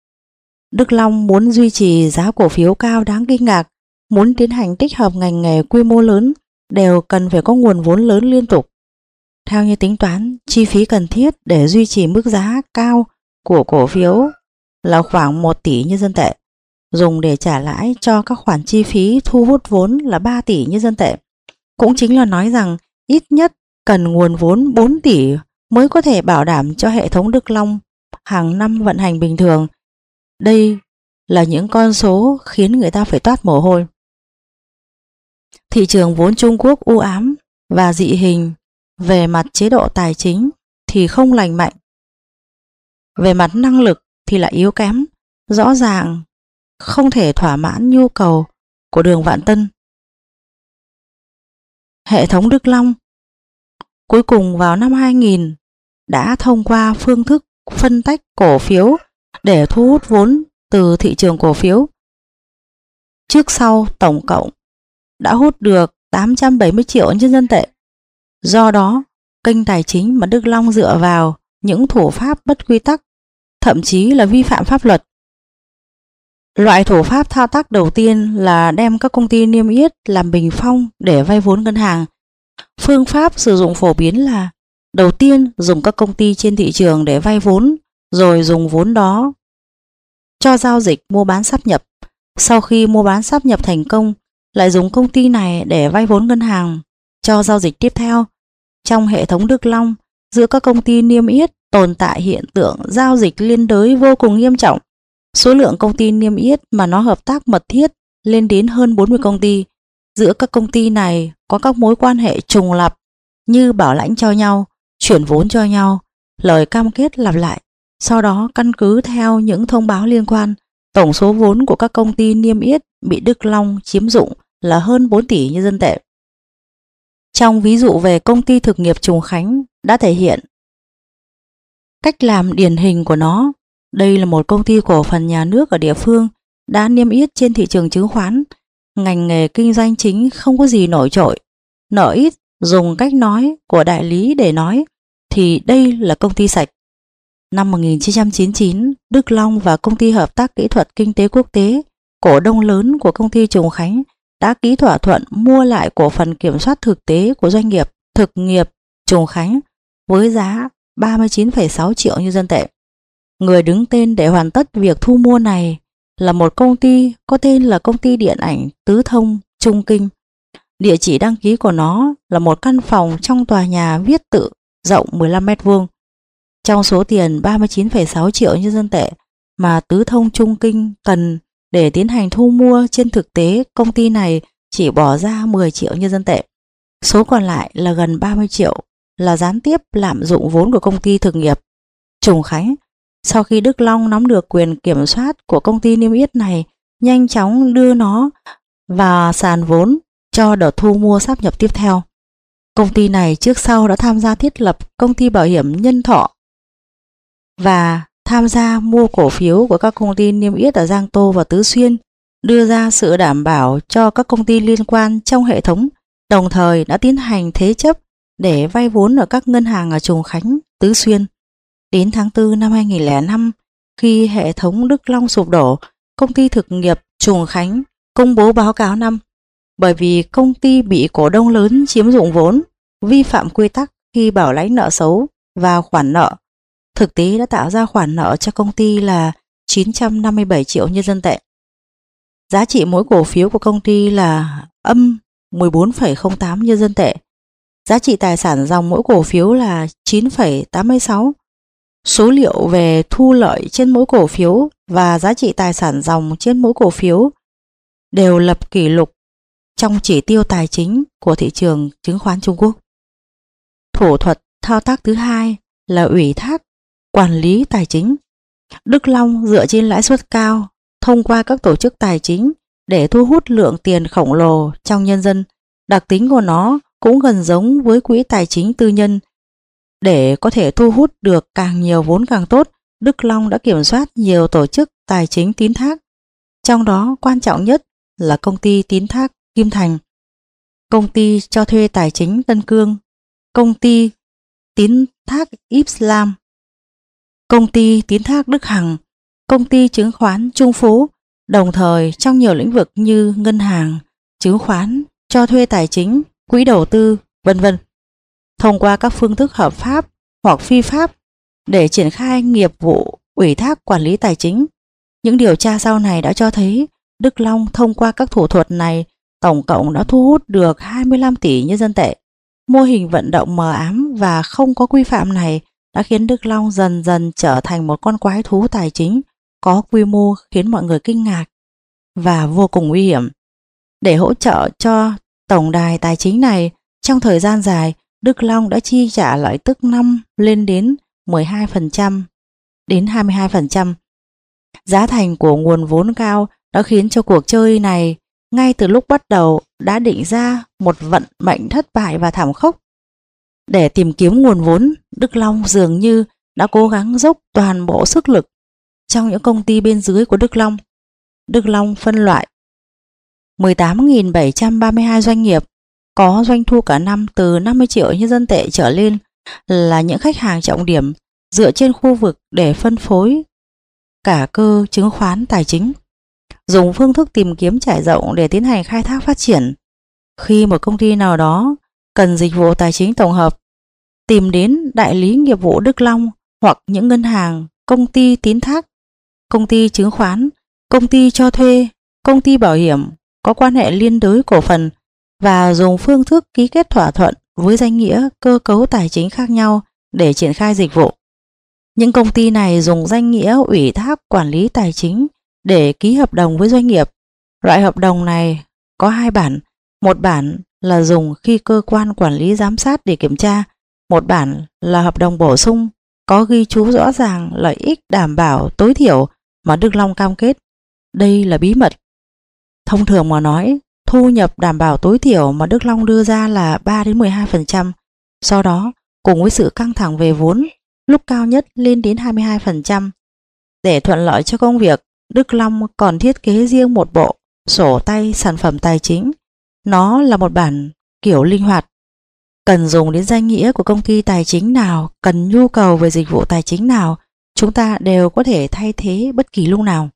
Đức Long muốn duy trì giá cổ phiếu cao đáng kinh ngạc, muốn tiến hành tích hợp ngành nghề quy mô lớn đều cần phải có nguồn vốn lớn liên tục. Theo như tính toán, chi phí cần thiết để duy trì mức giá cao của cổ phiếu là khoảng một tỷ nhân dân tệ, dùng để trả lãi cho các khoản chi phí thu hút vốn là ba tỷ nhân dân tệ. Cũng chính là nói rằng ít nhất cần nguồn vốn bốn tỷ mới có thể bảo đảm cho hệ thống Đức Long hàng năm vận hành bình thường. Đây là những con số khiến người ta phải toát mồ hôi. Thị trường vốn Trung Quốc u ám và dị hình về mặt chế độ tài chính thì không lành mạnh. Về mặt năng lực thì lại yếu kém, rõ ràng không thể thỏa mãn nhu cầu của Đường Vạn Tân. Hệ thống Đức Long cuối cùng vào năm hai nghìn đã thông qua phương thức phân tách cổ phiếu để thu hút vốn từ thị trường cổ phiếu. Trước sau tổng cộng đã hút được tám trăm bảy mươi triệu nhân dân tệ. Do đó, kênh tài chính mà Đức Long dựa vào những thủ pháp bất quy tắc, thậm chí là vi phạm pháp luật. Loại thủ pháp thao tác đầu tiên là đem các công ty niêm yết làm bình phong để vay vốn ngân hàng. Phương pháp sử dụng phổ biến là đầu tiên dùng các công ty trên thị trường để vay vốn, rồi dùng vốn đó cho giao dịch mua bán sáp nhập. Sau khi mua bán sáp nhập thành công, lại dùng công ty này để vay vốn ngân hàng cho giao dịch tiếp theo. Trong hệ thống Đức Long, giữa các công ty niêm yết tồn tại hiện tượng giao dịch liên đới vô cùng nghiêm trọng. Số lượng công ty niêm yết mà nó hợp tác mật thiết lên đến hơn bốn mươi công ty. Giữa các công ty này có các mối quan hệ trùng lặp như bảo lãnh cho nhau, chuyển vốn cho nhau, lời cam kết lặp lại. Sau đó căn cứ theo những thông báo liên quan, tổng số vốn của các công ty niêm yết bị Đức Long chiếm dụng là hơn bốn tỷ nhân dân tệ. Trong ví dụ về công ty thực nghiệp Trùng Khánh đã thể hiện cách làm điển hình của nó. Đây là một công ty cổ phần nhà nước ở địa phương đã niêm yết trên thị trường chứng khoán. Ngành nghề kinh doanh chính không có gì nổi trội. Nợ ít, dùng cách nói của đại lý để nói thì đây là công ty sạch. Năm một nghìn chín trăm chín mươi chín, Đức Long và Công ty Hợp tác Kỹ thuật Kinh tế Quốc tế, cổ đông lớn của công ty Trùng Khánh, đã ký thỏa thuận mua lại cổ phần kiểm soát thực tế của doanh nghiệp thực nghiệp Trùng Khánh với giá ba mươi chín phẩy sáu triệu nhân dân tệ. Người đứng tên để hoàn tất việc thu mua này là một công ty có tên là Công ty Điện ảnh Tứ Thông Trung Kinh. Địa chỉ đăng ký của nó là một căn phòng trong tòa nhà viết tự rộng mười lăm mét vuông. Trong số tiền ba mươi chín phẩy sáu triệu nhân dân tệ mà Tứ Thông Trung Kinh cần để tiến hành thu mua, trên thực tế công ty này chỉ bỏ ra mười triệu nhân dân tệ. Số còn lại là gần ba mươi triệu là gián tiếp lạm dụng vốn của công ty thực nghiệp Trùng Khánh. Sau khi Đức Long nắm được quyền kiểm soát của công ty niêm yết này, nhanh chóng đưa nó vào sàn vốn cho đợt thu mua sáp nhập tiếp theo. Công ty này trước sau đã tham gia thiết lập công ty bảo hiểm Nhân Thọ và tham gia mua cổ phiếu của các công ty niêm yết ở Giang Tô và Tứ Xuyên, đưa ra sự đảm bảo cho các công ty liên quan trong hệ thống, đồng thời đã tiến hành thế chấp để vay vốn ở các ngân hàng ở Trùng Khánh, Tứ Xuyên. Đến tháng tư năm hai nghìn không trăm lẻ năm, khi hệ thống Đức Long sụp đổ, công ty thực nghiệp Trùng Khánh công bố báo cáo năm. Bởi vì công ty bị cổ đông lớn chiếm dụng vốn, vi phạm quy tắc khi bảo lãnh nợ xấu và khoản nợ, thực tế đã tạo ra khoản nợ cho công ty là chín trăm năm mươi bảy triệu nhân dân tệ. Giá trị mỗi cổ phiếu của công ty là âm mười bốn phẩy không tám nhân dân tệ. Giá trị tài sản dòng mỗi cổ phiếu là chín phẩy tám mươi sáu. Số liệu về thu lợi trên mỗi cổ phiếu và giá trị tài sản dòng trên mỗi cổ phiếu đều lập kỷ lục trong chỉ tiêu tài chính của thị trường chứng khoán Trung Quốc. Thủ thuật thao tác thứ hai là ủy thác quản lý tài chính. Đức Long dựa trên lãi suất cao thông qua các tổ chức tài chính để thu hút lượng tiền khổng lồ trong nhân dân. Đặc tính của nó cũng gần giống với quỹ tài chính tư nhân. Để có thể thu hút được càng nhiều vốn càng tốt, Đức Long đã kiểm soát nhiều tổ chức tài chính tín thác. Trong đó quan trọng nhất là công ty tín thác Kim Thành, công ty cho thuê tài chính Tân Cương, công ty tín thác Islam, công ty tín thác Đức Hằng, công ty chứng khoán Trung Phú, đồng thời trong nhiều lĩnh vực như ngân hàng, chứng khoán, cho thuê tài chính, quỹ đầu tư, vân vân. Thông qua các phương thức hợp pháp hoặc phi pháp để triển khai nghiệp vụ ủy thác quản lý tài chính. Những điều tra sau này đã cho thấy Đức Long thông qua các thủ thuật này tổng cộng đã thu hút được hai mươi lăm tỷ nhân dân tệ. Mô hình vận động mờ ám và không có quy phạm này đã khiến Đức Long dần dần trở thành một con quái thú tài chính có quy mô khiến mọi người kinh ngạc và vô cùng nguy hiểm. Để hỗ trợ cho tổng đài tài chính này, trong thời gian dài, Đức Long đã chi trả lợi tức năm lên đến mười hai phần trăm đến hai mươi hai phần trăm. Giá thành của nguồn vốn cao đã khiến cho cuộc chơi này ngay từ lúc bắt đầu đã định ra một vận mệnh thất bại và thảm khốc. Để tìm kiếm nguồn vốn, Đức Long dường như đã cố gắng dốc toàn bộ sức lực. Trong những công ty bên dưới của Đức Long, Đức Long phân loại mười tám nghìn bảy trăm ba mươi hai doanh nghiệp có doanh thu cả năm từ năm mươi triệu nhân dân tệ trở lên là những khách hàng trọng điểm dựa trên khu vực để phân phối cả cơ chứng khoán tài chính, dùng phương thức tìm kiếm trải rộng để tiến hành khai thác phát triển. Khi một công ty nào đó cần dịch vụ tài chính tổng hợp, tìm đến đại lý nghiệp vụ Đức Long hoặc những ngân hàng, công ty tín thác, công ty chứng khoán, công ty cho thuê, công ty bảo hiểm có quan hệ liên đới cổ phần và dùng phương thức ký kết thỏa thuận với danh nghĩa cơ cấu tài chính khác nhau để triển khai dịch vụ. Những công ty này dùng danh nghĩa ủy thác quản lý tài chính để ký hợp đồng với doanh nghiệp. Loại hợp đồng này có hai bản, một bản là dùng khi cơ quan quản lý giám sát để kiểm tra, một bản là hợp đồng bổ sung có ghi chú rõ ràng lợi ích đảm bảo tối thiểu mà Đức Long cam kết. Đây là bí mật. Thông thường mà nói, thu nhập đảm bảo tối thiểu mà Đức Long đưa ra là ba đến mười hai phần trăm. Sau đó, cùng với sự căng thẳng về vốn, lúc cao nhất lên đến hai mươi hai phần trăm. Để thuận lợi cho công việc, Đức Long còn thiết kế riêng một bộ sổ tay sản phẩm tài chính. Nó là một bản kiểu linh hoạt, cần dùng đến danh nghĩa của công ty tài chính nào, cần nhu cầu về dịch vụ tài chính nào, chúng ta đều có thể thay thế bất kỳ lúc nào.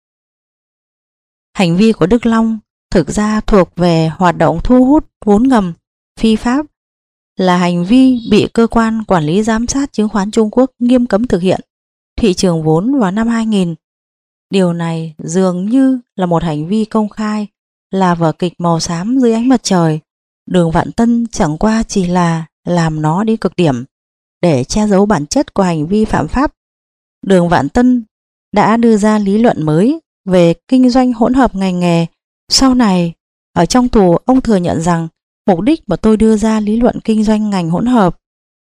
Hành vi của Đức Long thực ra thuộc về hoạt động thu hút vốn ngầm, phi pháp, là hành vi bị cơ quan quản lý giám sát chứng khoán Trung Quốc nghiêm cấm thực hiện thị trường vốn vào năm hai nghìn. Điều này dường như là một hành vi công khai, là vở kịch màu xám dưới ánh mặt trời. Đường Vạn Tân chẳng qua chỉ là làm nó đến cực điểm để che giấu bản chất của hành vi phạm pháp. Đường Vạn Tân đã đưa ra lý luận mới về kinh doanh hỗn hợp ngành nghề. Sau này, ở trong tù, ông thừa nhận rằng mục đích mà tôi đưa ra lý luận kinh doanh ngành hỗn hợp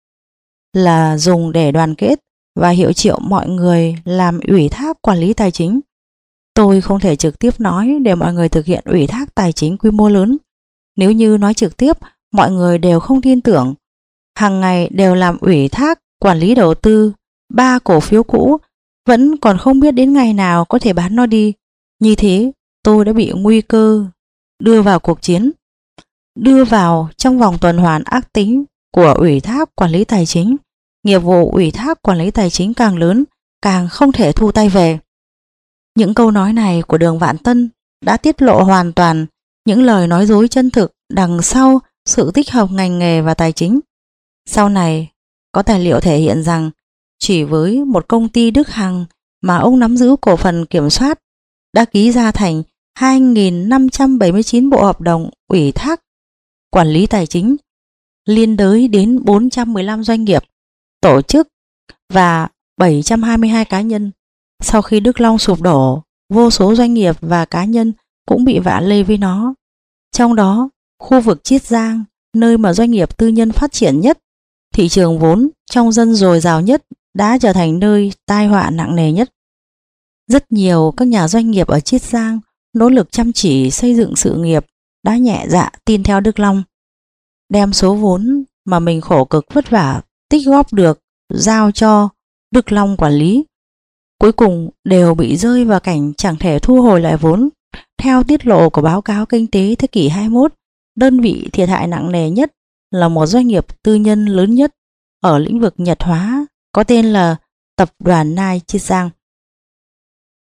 là dùng để đoàn kết và hiệu triệu mọi người làm ủy thác quản lý tài chính. Tôi không thể trực tiếp nói để mọi người thực hiện ủy thác tài chính quy mô lớn. Nếu như nói trực tiếp, mọi người đều không tin tưởng. Hàng ngày đều làm ủy thác quản lý đầu tư ba cổ phiếu cũ, vẫn còn không biết đến ngày nào có thể bán nó đi. Như thế, tôi đã bị nguy cơ đưa vào cuộc chiến, đưa vào trong vòng tuần hoàn ác tính của ủy thác quản lý tài chính. Nghiệp vụ ủy thác quản lý tài chính càng lớn, càng không thể thu tay về. Những câu nói này của Đường Vạn Tân đã tiết lộ hoàn toàn những lời nói dối chân thực đằng sau sự tích hợp ngành nghề và tài chính. Sau này, có tài liệu thể hiện rằng chỉ với một công ty Đức Hằng mà ông nắm giữ cổ phần kiểm soát đã ký ra thành hai nghìn năm trăm bảy mươi chín bộ hợp đồng ủy thác quản lý tài chính, liên đới đến bốn trăm mười lăm doanh nghiệp, tổ chức và bảy trăm hai mươi hai cá nhân. Sau khi Đức Long sụp đổ, vô số doanh nghiệp và cá nhân cũng bị vạ lây với nó. Trong đó, khu vực Chiết Giang, nơi mà doanh nghiệp tư nhân phát triển nhất, thị trường vốn trong dân dồi dào nhất, đã trở thành nơi tai họa nặng nề nhất. Rất nhiều các nhà doanh nghiệp ở Chiết Giang nỗ lực chăm chỉ xây dựng sự nghiệp đã nhẹ dạ tin theo Đức Long, đem số vốn mà mình khổ cực vất vả tích góp được giao cho Đức Long quản lý. Cuối cùng đều bị rơi vào cảnh chẳng thể thu hồi lại vốn. Theo tiết lộ của báo cáo kinh tế thế kỷ hai mươi mốt, đơn vị thiệt hại nặng nề nhất là một doanh nghiệp tư nhân lớn nhất ở lĩnh vực nhật hóa có tên là Tập đoàn Nai Chiết Giang.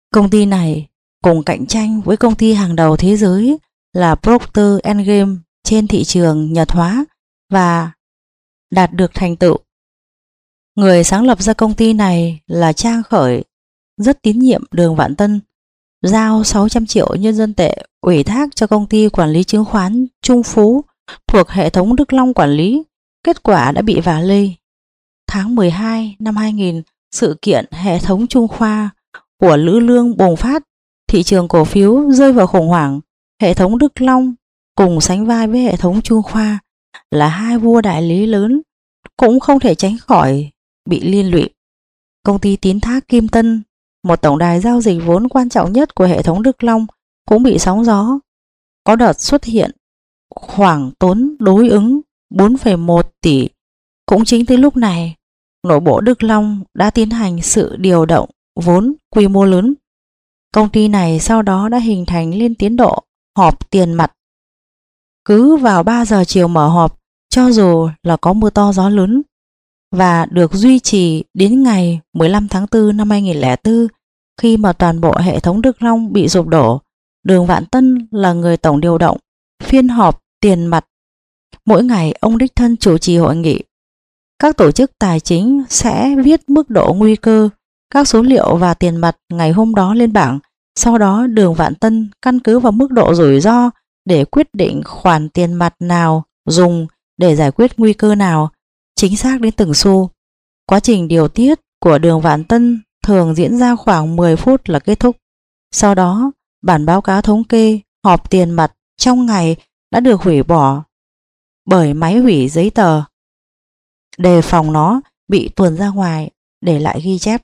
Công ty này cùng cạnh tranh với công ty hàng đầu thế giới là Procter and Gamble trên thị trường Nhật hóa và đạt được thành tựu. Người sáng lập ra công ty này là Trang Khởi rất tín nhiệm Đường Vạn Tân, giao sáu trăm triệu nhân dân tệ ủy thác cho công ty quản lý chứng khoán Trung Phú thuộc hệ thống Đức Long quản lý. Kết quả đã bị vạ lây. Tháng mười hai năm hai nghìn, sự kiện hệ thống Trung Khoa của Lữ Lương bùng phát, thị trường cổ phiếu rơi vào khủng hoảng. Hệ thống Đức Long cùng sánh vai với hệ thống Trung Khoa là hai vua đại lý lớn, cũng không thể tránh khỏi bị liên lụy. Công ty tín thác Kim Tân, một tổng đài giao dịch vốn quan trọng nhất của hệ thống Đức Long, cũng bị sóng gió. Có đợt xuất hiện khoản tốn đối ứng bốn phẩy một tỷ. Cũng chính từ lúc này, nội bộ Đức Long đã tiến hành sự điều động vốn quy mô lớn. Công ty này sau đó đã hình thành lên tiến độ họp tiền mặt. Cứ vào ba giờ chiều mở họp, cho dù là có mưa to gió lớn, và được duy trì đến ngày mười lăm tháng tư năm hai nghìn lẻ bốn, khi mà toàn bộ hệ thống Đức Long bị sụp đổ. Đường Vạn Tân là người tổng điều động phiên họp tiền mặt. Mỗi ngày ông đích thân chủ trì hội nghị. Các tổ chức tài chính sẽ viết mức độ nguy cơ, các số liệu và tiền mặt ngày hôm đó lên bảng. Sau đó Đường Vạn Tân căn cứ vào mức độ rủi ro để quyết định khoản tiền mặt nào dùng để giải quyết nguy cơ nào, chính xác đến từng xu. Quá trình điều tiết của Đường Vạn Tân thường diễn ra khoảng mười phút là kết thúc. Sau đó, bản báo cáo thống kê họp tiền mặt trong ngày đã được hủy bỏ bởi máy hủy giấy tờ, đề phòng nó bị tuồn ra ngoài để lại ghi chép.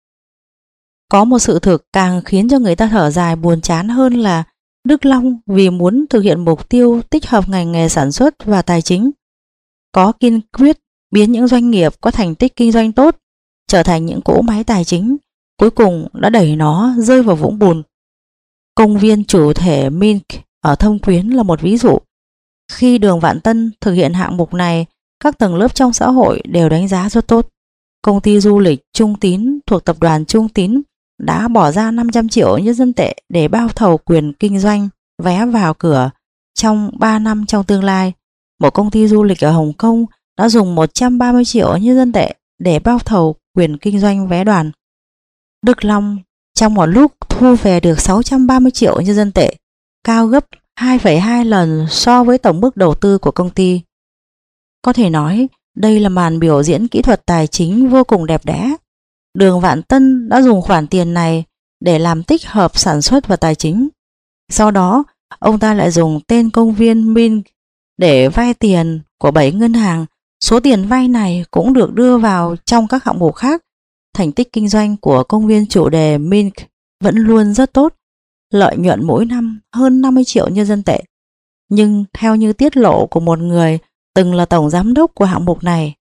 Có một sự thực càng khiến cho người ta thở dài buồn chán hơn là Đức Long vì muốn thực hiện mục tiêu tích hợp ngành nghề sản xuất và tài chính, có kiên quyết biến những doanh nghiệp có thành tích kinh doanh tốt trở thành những cỗ máy tài chính, cuối cùng đã đẩy nó rơi vào vũng bùn. Công viên chủ thể Mink ở Thông Quyến là một ví dụ. Khi Đường Vạn Tân thực hiện hạng mục này, các tầng lớp trong xã hội đều đánh giá rất tốt. Công ty du lịch Trung Tín thuộc tập đoàn Trung Tín đã bỏ ra năm trăm triệu nhân dân tệ để bao thầu quyền kinh doanh vé vào cửa trong ba năm trong tương lai. Một công ty du lịch ở Hồng Kông đã dùng một trăm ba mươi triệu nhân dân tệ để bao thầu quyền kinh doanh vé đoàn. Đức Long trong một lúc thu về được sáu trăm ba mươi triệu nhân dân tệ, cao gấp hai phẩy hai lần so với tổng mức đầu tư của công ty. Có thể nói đây là màn biểu diễn kỹ thuật tài chính vô cùng đẹp đẽ. Đường Vạn Tân đã dùng khoản tiền này để làm tích hợp sản xuất và tài chính. Sau đó, ông ta lại dùng tên công viên Mink để vay tiền của bảy ngân hàng. Số tiền vay này cũng được đưa vào trong các hạng mục khác. Thành tích kinh doanh của công viên chủ đề Mink vẫn luôn rất tốt, lợi nhuận mỗi năm hơn năm mươi triệu nhân dân tệ. Nhưng theo như tiết lộ của một người từng là tổng giám đốc của hạng mục này,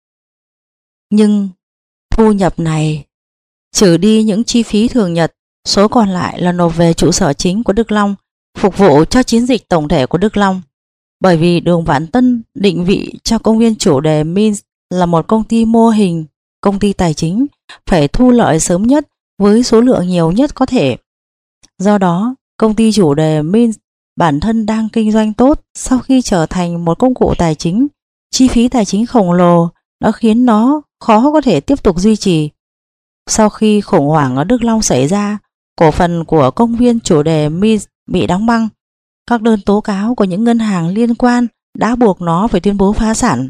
nhưng thu nhập này trừ đi những chi phí thường nhật, số còn lại là nộp về trụ sở chính của Đức Long, phục vụ cho chiến dịch tổng thể của Đức Long. Bởi vì Đường Vạn Tân định vị cho công viên chủ đề Mink là một công ty mô hình, công ty tài chính, phải thu lợi sớm nhất với số lượng nhiều nhất có thể. Do đó, công ty chủ đề Mink bản thân đang kinh doanh tốt. Sau khi trở thành một công cụ tài chính, chi phí tài chính khổng lồ đã khiến nó khó có thể tiếp tục duy trì. Sau khi khủng hoảng ở Đức Long xảy ra, cổ phần của công viên chủ đề Mink bị đóng băng. Các đơn tố cáo của những ngân hàng liên quan đã buộc nó phải tuyên bố phá sản.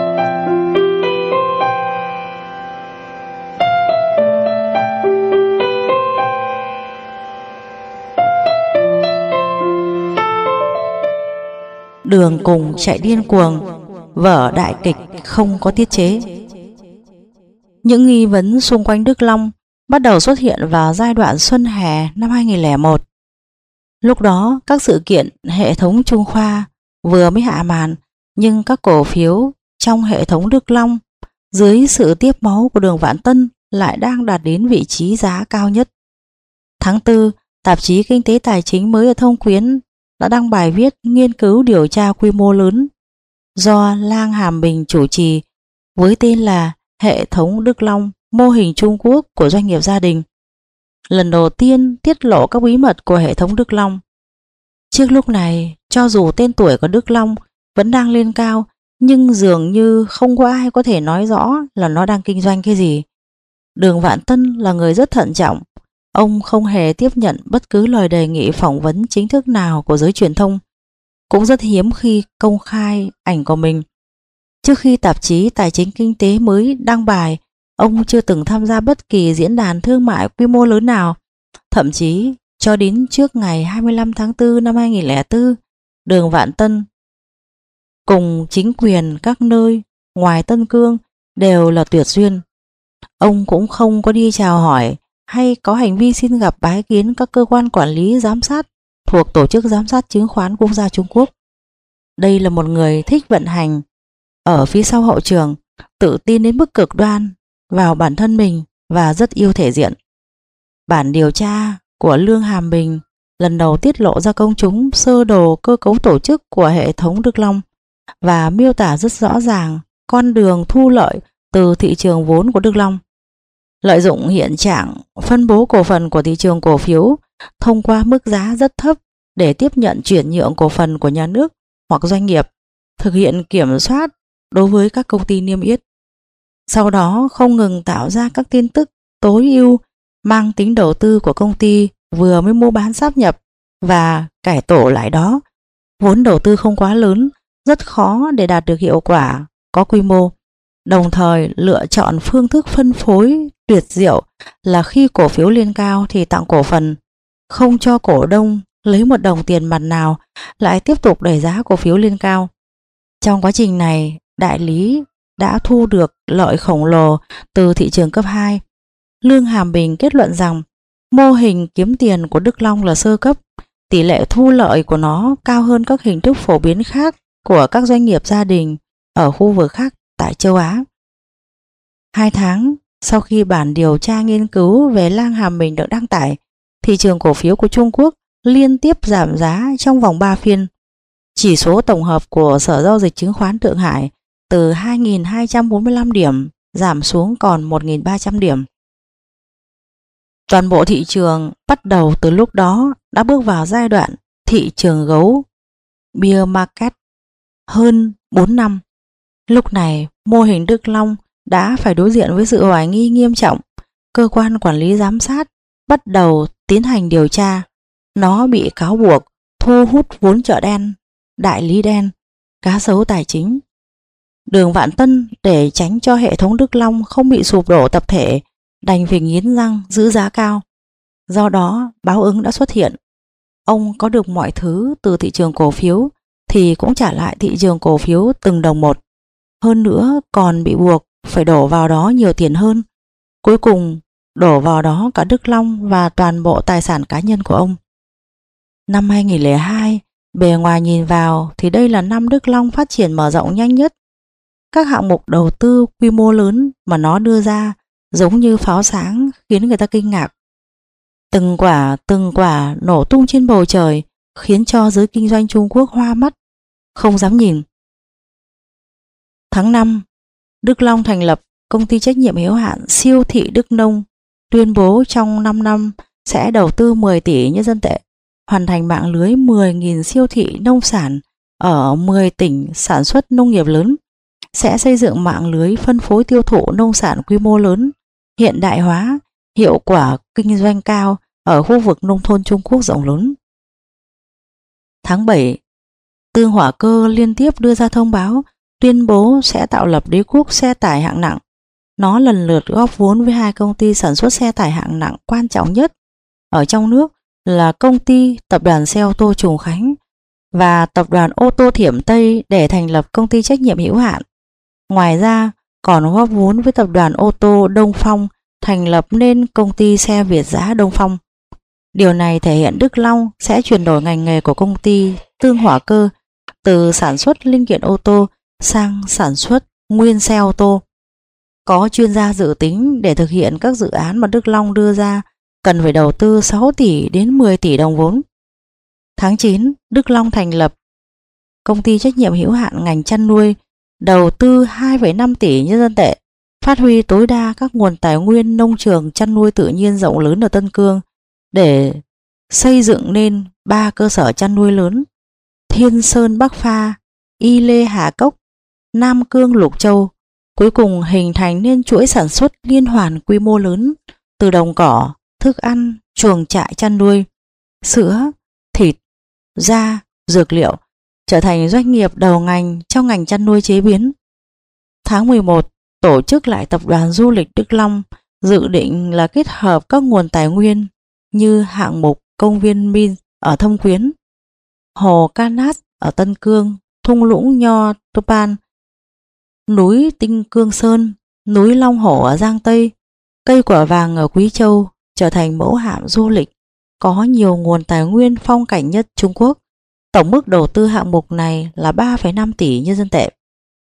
Đường cùng chạy điên cuồng, vở đại kịch không có tiết chế. Những nghi vấn xung quanh Đức Long bắt đầu xuất hiện vào giai đoạn xuân hè năm hai nghìn lẻ một. Lúc đó các sự kiện hệ thống Trung Khoa vừa mới hạ màn, nhưng các cổ phiếu trong hệ thống Đức Long dưới sự tiếp máu của Đường Vạn Tân lại đang đạt đến vị trí giá cao nhất. Tháng tư, tạp chí Kinh tế Tài chính mới ở Thông Quyến đã đăng bài viết nghiên cứu điều tra quy mô lớn do Lang Hàm Bình chủ trì với tên là Hệ thống Đức Long, mô hình Trung Quốc của doanh nghiệp gia đình. lần đầu tiên tiết lộ các bí mật của hệ thống Đức Long. Trước lúc này, cho dù tên tuổi của Đức Long vẫn đang lên cao, nhưng dường như không có ai có thể nói rõ là nó đang kinh doanh cái gì. Đường Vạn Tân là người rất thận trọng. Ông không hề tiếp nhận bất cứ lời đề nghị phỏng vấn chính thức nào của giới truyền thông. Cũng rất hiếm khi công khai ảnh của mình. Trước khi tạp chí Tài chính Kinh tế mới đăng bài, ông chưa từng tham gia bất kỳ diễn đàn thương mại quy mô lớn nào. Thậm chí, cho đến trước ngày hai mươi lăm tháng tư năm hai nghìn không trăm lẻ bốn, Đường Vạn Tân cùng chính quyền các nơi ngoài Tân Cương đều là tuyệt duyên. Ông cũng không có đi chào hỏi hay có hành vi xin gặp bái kiến các cơ quan quản lý giám sát thuộc Tổ chức Giám sát Chứng khoán Quốc gia Trung Quốc. Đây là một người thích vận hành ở phía sau hậu trường, tự tin đến mức cực đoan vào bản thân mình và rất yêu thể diện. Bản điều tra của Lương Hàm Bình lần đầu tiết lộ ra công chúng sơ đồ cơ cấu tổ chức của hệ thống Đức Long và miêu tả rất rõ ràng con đường thu lợi từ thị trường vốn của Đức Long. Lợi dụng hiện trạng phân bố cổ phần của thị trường cổ phiếu thông qua mức giá rất thấp để tiếp nhận chuyển nhượng cổ phần của nhà nước hoặc doanh nghiệp, thực hiện kiểm soát đối với các công ty niêm yết. Sau đó không ngừng tạo ra các tin tức tối ưu mang tính đầu tư của công ty vừa mới mua bán sáp nhập và cải tổ lại đó. Vốn đầu tư không quá lớn, rất khó để đạt được hiệu quả có quy mô. Đồng thời lựa chọn phương thức phân phối tuyệt diệu là khi cổ phiếu lên cao thì tặng cổ phần, không cho cổ đông lấy một đồng tiền mặt nào, lại tiếp tục đẩy giá cổ phiếu lên cao. Trong quá trình này, đại lý đã thu được lợi khổng lồ từ thị trường cấp hai. Lương Hàm Bình kết luận rằng mô hình kiếm tiền của Đức Long là sơ cấp, tỷ lệ thu lợi của nó cao hơn các hình thức phổ biến khác của các doanh nghiệp gia đình ở khu vực khác tại châu Á. Hai tháng sau khi bản điều tra nghiên cứu về Lương Hàm Bình được đăng tải, thị trường cổ phiếu của Trung Quốc liên tiếp giảm giá trong vòng ba phiên. Chỉ số tổng hợp của Sở Giao dịch Chứng khoán Thượng Hải từ hai nghìn hai trăm bốn mươi lăm điểm giảm xuống còn một nghìn ba trăm điểm. Toàn bộ thị trường bắt đầu từ lúc đó đã bước vào giai đoạn thị trường gấu bear market hơn bốn năm. Lúc này, mô hình Đức Long đã phải đối diện với sự hoài nghi nghiêm trọng. Cơ quan quản lý giám sát bắt đầu tiến hành điều tra. Nó bị cáo buộc thu hút vốn chợ đen, đại lý đen, cá sấu tài chính. Đường Vạn Tân để tránh cho hệ thống Đức Long không bị sụp đổ tập thể, đành phải nghiến răng giữ giá cao. Do đó, báo ứng đã xuất hiện. Ông có được mọi thứ từ thị trường cổ phiếu thì cũng trả lại thị trường cổ phiếu từng đồng một. Hơn nữa còn bị buộc phải đổ vào đó nhiều tiền hơn. Cuối cùng đổ vào đó cả Đức Long và toàn bộ tài sản cá nhân của ông. Năm hai nghìn không trăm lẻ hai, bề ngoài nhìn vào thì đây là năm Đức Long phát triển mở rộng nhanh nhất. Các hạng mục đầu tư quy mô lớn mà nó đưa ra giống như pháo sáng khiến người ta kinh ngạc. Từng quả từng quả nổ tung trên bầu trời khiến cho giới kinh doanh Trung Quốc hoa mắt, không dám nhìn. Tháng năm, Đức Long thành lập công ty trách nhiệm hữu hạn Siêu thị Đức Nông, tuyên bố trong năm năm sẽ đầu tư mười tỷ nhân dân tệ, hoàn thành mạng lưới mười nghìn siêu thị nông sản ở mười tỉnh sản xuất nông nghiệp lớn, sẽ xây dựng mạng lưới phân phối tiêu thụ nông sản quy mô lớn, hiện đại hóa, hiệu quả kinh doanh cao ở khu vực nông thôn Trung Quốc rộng lớn. Tháng bảy, Tương Hỏa Cơ liên tiếp đưa ra thông báo tuyên bố sẽ tạo lập đế quốc xe tải hạng nặng. Nó lần lượt góp vốn với hai công ty sản xuất xe tải hạng nặng quan trọng nhất ở trong nước là công ty Tập đoàn Xe ô tô Trùng Khánh và Tập đoàn Ô tô Thiểm Tây để thành lập công ty trách nhiệm hữu hạn. Ngoài ra còn góp vốn với Tập đoàn Ô tô Đông Phong thành lập nên công ty xe Việt Giã Đông Phong. Điều này thể hiện Đức Long sẽ chuyển đổi ngành nghề của công ty Tương Hỏa Cơ từ sản xuất linh kiện ô tô sang sản xuất nguyên xe ô tô. Có chuyên gia dự tính để thực hiện các dự án mà Đức Long đưa ra cần phải đầu tư sáu tỷ đến mười tỷ đồng vốn. Tháng chín, Đức Long thành lập công ty trách nhiệm hữu hạn ngành chăn nuôi, đầu tư hai phẩy năm tỷ nhân dân tệ, phát huy tối đa các nguồn tài nguyên nông trường chăn nuôi tự nhiên rộng lớn ở Tân Cương để xây dựng nên ba cơ sở chăn nuôi lớn: Thiên Sơn Bắc Pha, Y Lê Hà Cốc, Nam Cương Lục Châu, cuối cùng hình thành nên chuỗi sản xuất liên hoàn quy mô lớn từ đồng cỏ, thức ăn, chuồng trại chăn nuôi, sữa, thịt, da, dược liệu, trở thành doanh nghiệp đầu ngành trong ngành chăn nuôi chế biến. Tháng mười một, tổ chức lại tập đoàn du lịch Đức Long, dự định là kết hợp các nguồn tài nguyên như hạng mục công viên Min ở Thâm Quyến, hồ Canát ở Tân Cương, thung lũng Nho Topan, núi Tinh Cương Sơn, núi Long Hổ ở Giang Tây, cây quả vàng ở Quý Châu, trở thành mẫu hạm du lịch có nhiều nguồn tài nguyên phong cảnh nhất Trung Quốc. Tổng mức đầu tư hạng mục này là ba phẩy năm tỷ nhân dân tệ.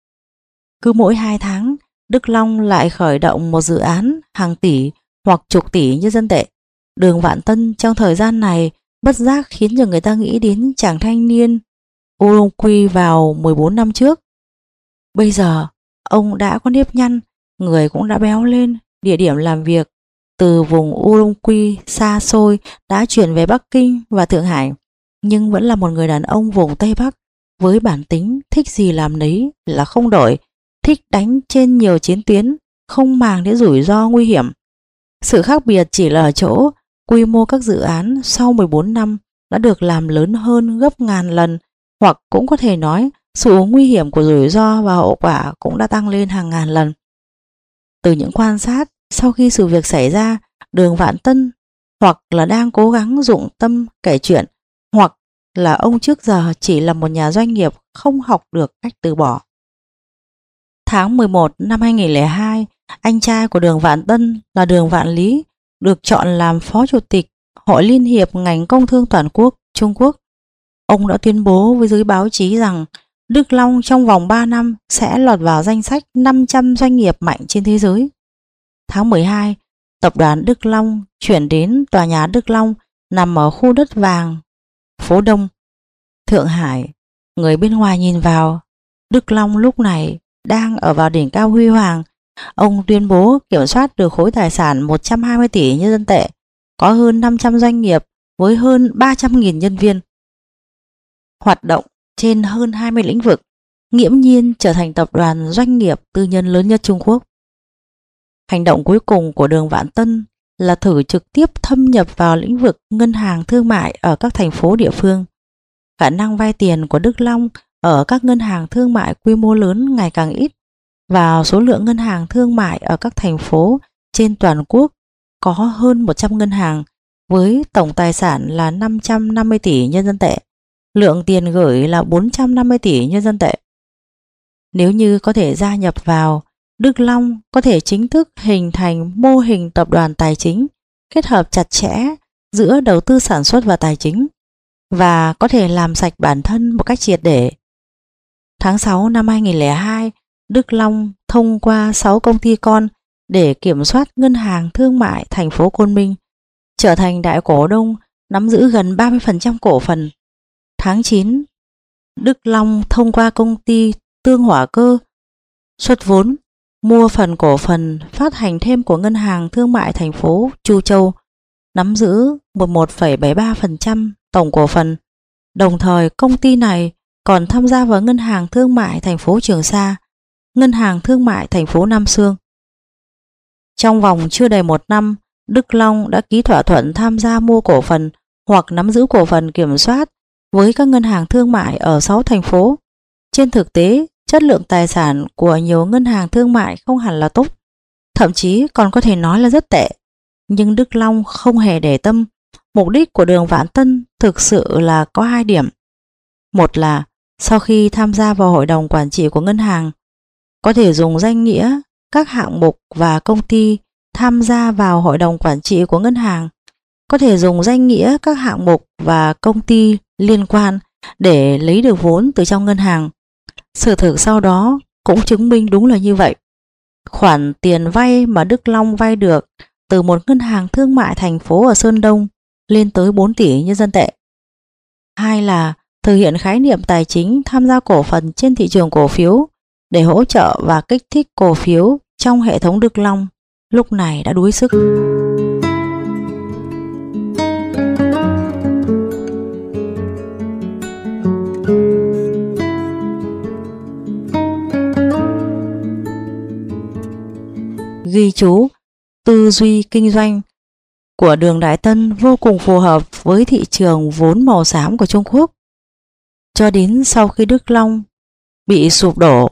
Cứ mỗi hai tháng, Đức Long lại khởi động một dự án hàng tỷ hoặc chục tỷ nhân dân tệ. Đường Vạn Tân trong thời gian này bất giác khiến cho người ta nghĩ đến chàng thanh niên Urumqi vào mười bốn năm trước. Bây giờ, ông đã có nếp nhăn, người cũng đã béo lên, địa điểm làm việc từ vùng Urumqi xa xôi đã chuyển về Bắc Kinh và Thượng Hải, nhưng vẫn là một người đàn ông vùng Tây Bắc với bản tính thích gì làm nấy là không đổi, thích đánh trên nhiều chiến tuyến, không màng đến rủi ro nguy hiểm. Sự khác biệt chỉ là ở chỗ quy mô các dự án sau mười bốn năm đã được làm lớn hơn gấp ngàn lần, hoặc cũng có thể nói sự nguy hiểm của rủi ro và hậu quả cũng đã tăng lên hàng ngàn lần. Từ những quan sát sau khi sự việc xảy ra, Đường Vạn Tân hoặc là đang cố gắng dụng tâm kể chuyện, hoặc là ông trước giờ chỉ là một nhà doanh nghiệp không học được cách từ bỏ. Tháng mười một năm hai nghìn không trăm lẻ hai, anh trai của Đường Vạn Tân là Đường Vạn Lý được chọn làm Phó Chủ tịch Hội Liên hiệp ngành công thương toàn quốc Trung Quốc. Ông đã tuyên bố với giới báo chí rằng Đức Long trong vòng ba năm sẽ lọt vào danh sách năm trăm doanh nghiệp mạnh trên thế giới. Tháng mười hai, tập đoàn Đức Long chuyển đến tòa nhà Đức Long nằm ở khu đất vàng, phố Đông, Thượng Hải. Người bên ngoài nhìn vào, Đức Long lúc này đang ở vào đỉnh cao huy hoàng. Ông tuyên bố kiểm soát được khối tài sản một trăm hai mươi tỷ nhân dân tệ, có hơn năm trăm doanh nghiệp với hơn ba trăm nghìn nhân viên, hoạt động trên hơn hai mươi lĩnh vực, nghiễm nhiên trở thành tập đoàn doanh nghiệp tư nhân lớn nhất Trung Quốc. Hành động cuối cùng của Đường Vạn Tân là thử trực tiếp thâm nhập vào lĩnh vực ngân hàng thương mại ở các thành phố địa phương. Khả năng vay tiền của Đức Long ở các ngân hàng thương mại quy mô lớn ngày càng ít, và số lượng ngân hàng thương mại ở các thành phố trên toàn quốc có hơn một trăm ngân hàng với tổng tài sản là năm trăm năm mươi tỷ nhân dân tệ, lượng tiền gửi là bốn trăm năm mươi tỷ nhân dân tệ. Nếu như có thể gia nhập vào, Đức Long có thể chính thức hình thành mô hình tập đoàn tài chính kết hợp chặt chẽ giữa đầu tư sản xuất và tài chính, và có thể làm sạch bản thân một cách triệt để. Tháng sáu năm hai nghìn không trăm lẻ hai, Đức Long thông qua sáu công ty con để kiểm soát ngân hàng thương mại thành phố Côn Minh, trở thành đại cổ đông nắm giữ gần ba mươi phần trăm cổ phần. Tháng chín, Đức Long thông qua công ty Tương Hỏa Cơ xuất vốn mua phần cổ phần phát hành thêm của ngân hàng thương mại thành phố Chu Châu, nắm giữ mười một phẩy bảy mươi ba phần trăm tổng cổ phần. Đồng thời công ty này còn tham gia vào ngân hàng thương mại thành phố Trường Sa, ngân hàng thương mại thành phố Nam Xương. Trong vòng chưa đầy một năm, Đức Long đã ký thỏa thuận tham gia mua cổ phần hoặc nắm giữ cổ phần kiểm soát với các ngân hàng thương mại ở sáu thành phố. Trên thực tế, chất lượng tài sản của nhiều ngân hàng thương mại không hẳn là tốt, thậm chí còn có thể nói là rất tệ. Nhưng Đức Long không hề để tâm. Mục đích của Đường Vạn Tân thực sự là có hai điểm. Một là sau khi tham gia vào hội đồng quản trị của ngân hàng, có thể dùng danh nghĩa các hạng mục và công ty tham gia vào hội đồng quản trị của ngân hàng, có thể dùng danh nghĩa các hạng mục và công ty liên quan để lấy được vốn từ trong ngân hàng. Sự thực sau đó cũng chứng minh đúng là như vậy. Khoản tiền vay mà Đức Long vay được từ một ngân hàng thương mại thành phố ở Sơn Đông lên tới bốn tỷ nhân dân tệ. Hai là thực hiện khái niệm tài chính tham gia cổ phần trên thị trường cổ phiếu để hỗ trợ và kích thích cổ phiếu trong hệ thống Đức Long lúc này đã đuối sức. Ghi chú: tư duy kinh doanh của Đường Đại Tân vô cùng phù hợp với thị trường vốn màu xám của Trung Quốc. Cho đến sau khi Đức Long bị sụp đổ,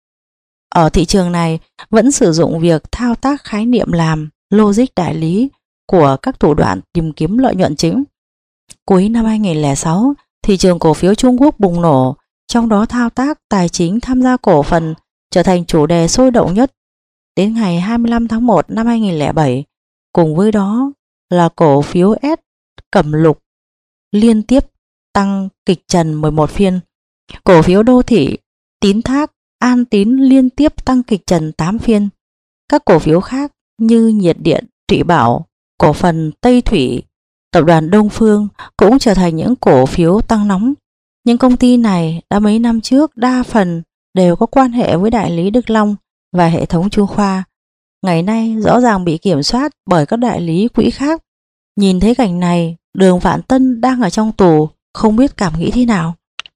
ở thị trường này vẫn sử dụng việc thao tác khái niệm làm logic đại lý của các thủ đoạn tìm kiếm lợi nhuận chính. Cuối năm hai nghìn không trăm lẻ sáu, thị trường cổ phiếu Trung Quốc bùng nổ, trong đó thao tác tài chính tham gia cổ phần trở thành chủ đề sôi động nhất. Đến ngày hai mươi lăm tháng một năm hai nghìn không trăm lẻ bảy, cùng với đó là cổ phiếu S Cẩm Lục liên tiếp tăng kịch trần mười một phiên. Cổ phiếu đô thị, tín thác, An Tín liên tiếp tăng kịch trần tám phiên. Các cổ phiếu khác như Nhiệt Điện, Thụy Bảo, cổ phần Tây Thủy, tập đoàn Đông Phương cũng trở thành những cổ phiếu tăng nóng. Những công ty này đã mấy năm trước đa phần đều có quan hệ với đại lý Đức Long và hệ thống Trung Khoa. Ngày nay rõ ràng bị kiểm soát bởi các đại lý quỹ khác. Nhìn thấy cảnh này, Đường Vạn Tân đang ở trong tù, không biết cảm nghĩ thế nào.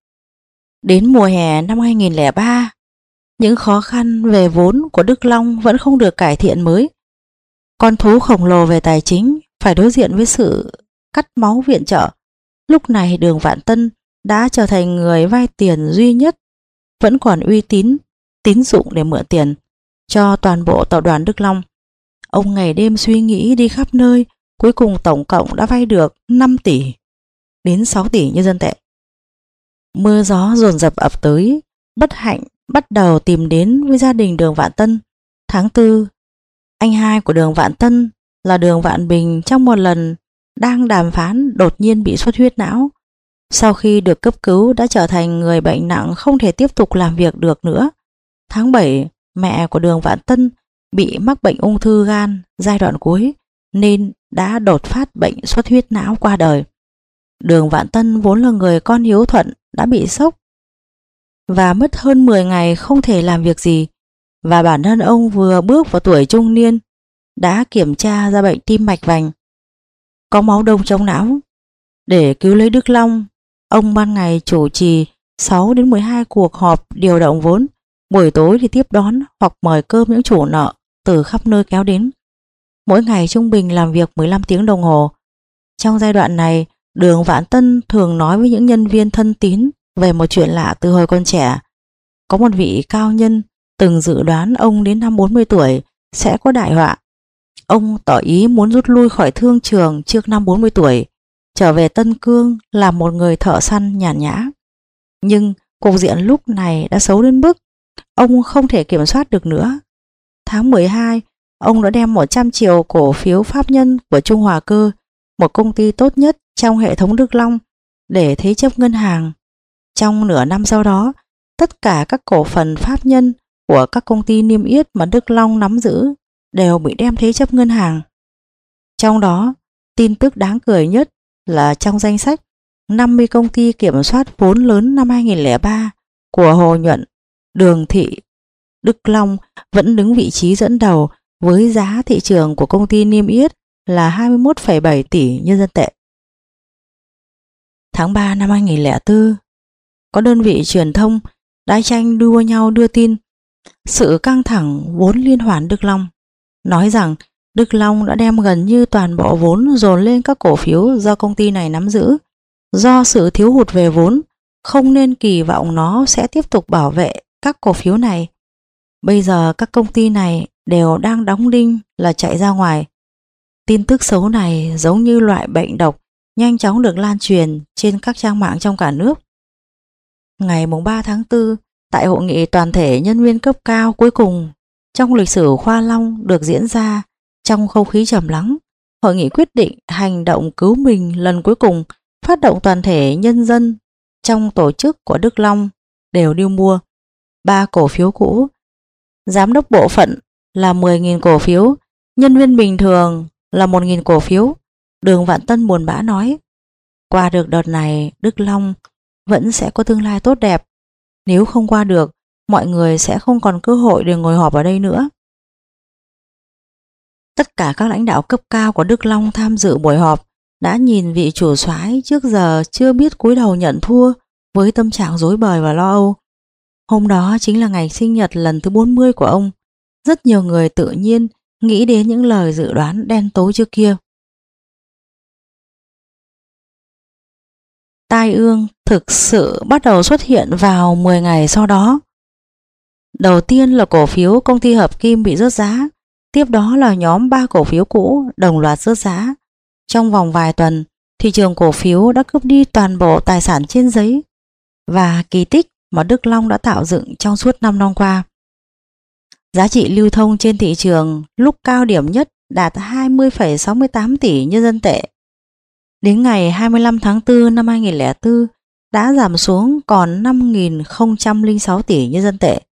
Đến mùa hè năm hai nghìn không trăm lẻ ba, những khó khăn về vốn của Đức Long vẫn không được cải thiện mới. Con thú khổng lồ về tài chính phải đối diện với sự cắt máu viện trợ. Lúc này Đường Vạn Tân đã trở thành người vay tiền duy nhất vẫn còn uy tín, tín dụng để mượn tiền cho toàn bộ tập đoàn Đức Long. Ông ngày đêm suy nghĩ đi khắp nơi, cuối cùng tổng cộng đã vay được năm tỷ đến sáu tỷ nhân dân tệ. Mưa gió dồn dập ập tới, bất hạnh bắt đầu tìm đến với gia đình Đường Vạn Tân. Tháng tư, anh hai của Đường Vạn Tân là Đường Vạn Bình trong một lần đang đàm phán đột nhiên bị xuất huyết não. Sau khi được cấp cứu đã trở thành người bệnh nặng, không thể tiếp tục làm việc được nữa. Tháng bảy, mẹ của Đường Vạn Tân bị mắc bệnh ung thư gan giai đoạn cuối nên đã đột phát bệnh xuất huyết não qua đời. Đường Vạn Tân vốn là người con hiếu thuận đã bị sốc và mất hơn mười ngày không thể làm việc gì, và bản thân ông vừa bước vào tuổi trung niên đã kiểm tra ra bệnh tim mạch vành, có máu đông trong não. Để cứu lấy Đức Long, ông ban ngày chủ trì sáu đến mười hai cuộc họp điều động vốn, buổi tối thì tiếp đón hoặc mời cơm những chủ nợ từ khắp nơi kéo đến. Mỗi ngày trung bình làm việc mười lăm tiếng đồng hồ. Trong giai đoạn này, Đường Vạn Tân thường nói với những nhân viên thân tín về một chuyện lạ từ hồi còn trẻ. Có một vị cao nhân từng dự đoán ông đến năm bốn mươi tuổi sẽ có đại họa. Ông tỏ ý muốn rút lui khỏi thương trường trước năm bốn mươi tuổi, trở về Tân Cương làm một người thợ săn nhàn nhã. Nhưng cục diện lúc này đã xấu đến mức ông không thể kiểm soát được nữa. Tháng mười hai, ông đã đem một trăm triệu cổ phiếu pháp nhân của Trung Hòa Cơ, một công ty tốt nhất trong hệ thống Đức Long, để thế chấp ngân hàng. Trong nửa năm sau đó, tất cả các cổ phần pháp nhân của các công ty niêm yết mà Đức Long nắm giữ đều bị đem thế chấp ngân hàng. Trong đó, tin tức đáng cười nhất là trong danh sách năm mươi công ty kiểm soát vốn lớn năm hai nghìn không trăm lẻ ba của Hồ Nhuận, Đường Thị, Đức Long vẫn đứng vị trí dẫn đầu với giá thị trường của công ty niêm yết là hai mươi mốt phẩy bảy tỷ nhân dân tệ. Tháng ba năm hai nghìn không trăm lẻ bốn, có đơn vị truyền thông đã tranh đua nhau đưa tin sự căng thẳng vốn liên hoàn Đức Long, nói rằng Đức Long đã đem gần như toàn bộ vốn dồn lên các cổ phiếu do công ty này nắm giữ. Do sự thiếu hụt về vốn, không nên kỳ vọng nó sẽ tiếp tục bảo vệ các cổ phiếu này. Bây giờ các công ty này đều đang đóng đinh là chạy ra ngoài. Tin tức xấu này giống như loại bệnh độc nhanh chóng được lan truyền trên các trang mạng trong cả nước. Ngày ba tháng tư, tại hội nghị toàn thể nhân viên cấp cao cuối cùng trong lịch sử Khoa Long được diễn ra trong không khí trầm lắng, hội nghị quyết định hành động cứu mình lần cuối cùng, phát động toàn thể nhân dân trong tổ chức của Đức Long đều đi mua ba cổ phiếu cũ. Giám đốc bộ phận là mười nghìn cổ phiếu, nhân viên bình thường là một nghìn cổ phiếu. Đường Vạn Tân buồn bã nói, qua được đợt này Đức Long vẫn sẽ có tương lai tốt đẹp. Nếu không qua được, mọi người sẽ không còn cơ hội để ngồi họp ở đây nữa. Tất cả các lãnh đạo cấp cao của Đức Long tham dự buổi họp đã nhìn vị chủ soái trước giờ chưa biết cúi đầu nhận thua với tâm trạng rối bời và lo âu. Hôm đó chính là ngày sinh nhật lần thứ bốn mươi của ông. Rất nhiều người tự nhiên nghĩ đến những lời dự đoán đen tối trước kia. Tai ương thực sự bắt đầu xuất hiện vào mười ngày sau đó. Đầu tiên là cổ phiếu công ty Hợp Kim bị rớt giá, tiếp đó là nhóm ba cổ phiếu cũ đồng loạt rớt giá. Trong vòng vài tuần, thị trường cổ phiếu đã cướp đi toàn bộ tài sản trên giấy và kỳ tích mà Đức Long đã tạo dựng trong suốt năm năm qua. Giá trị lưu thông trên thị trường lúc cao điểm nhất đạt hai mươi phẩy sáu mươi tám tỷ nhân dân tệ. Đến ngày hai mươi lăm tháng tư năm hai nghìn không trăm lẻ bốn đã giảm xuống còn năm nghìn không trăm lẻ sáu tỷ nhân dân tệ.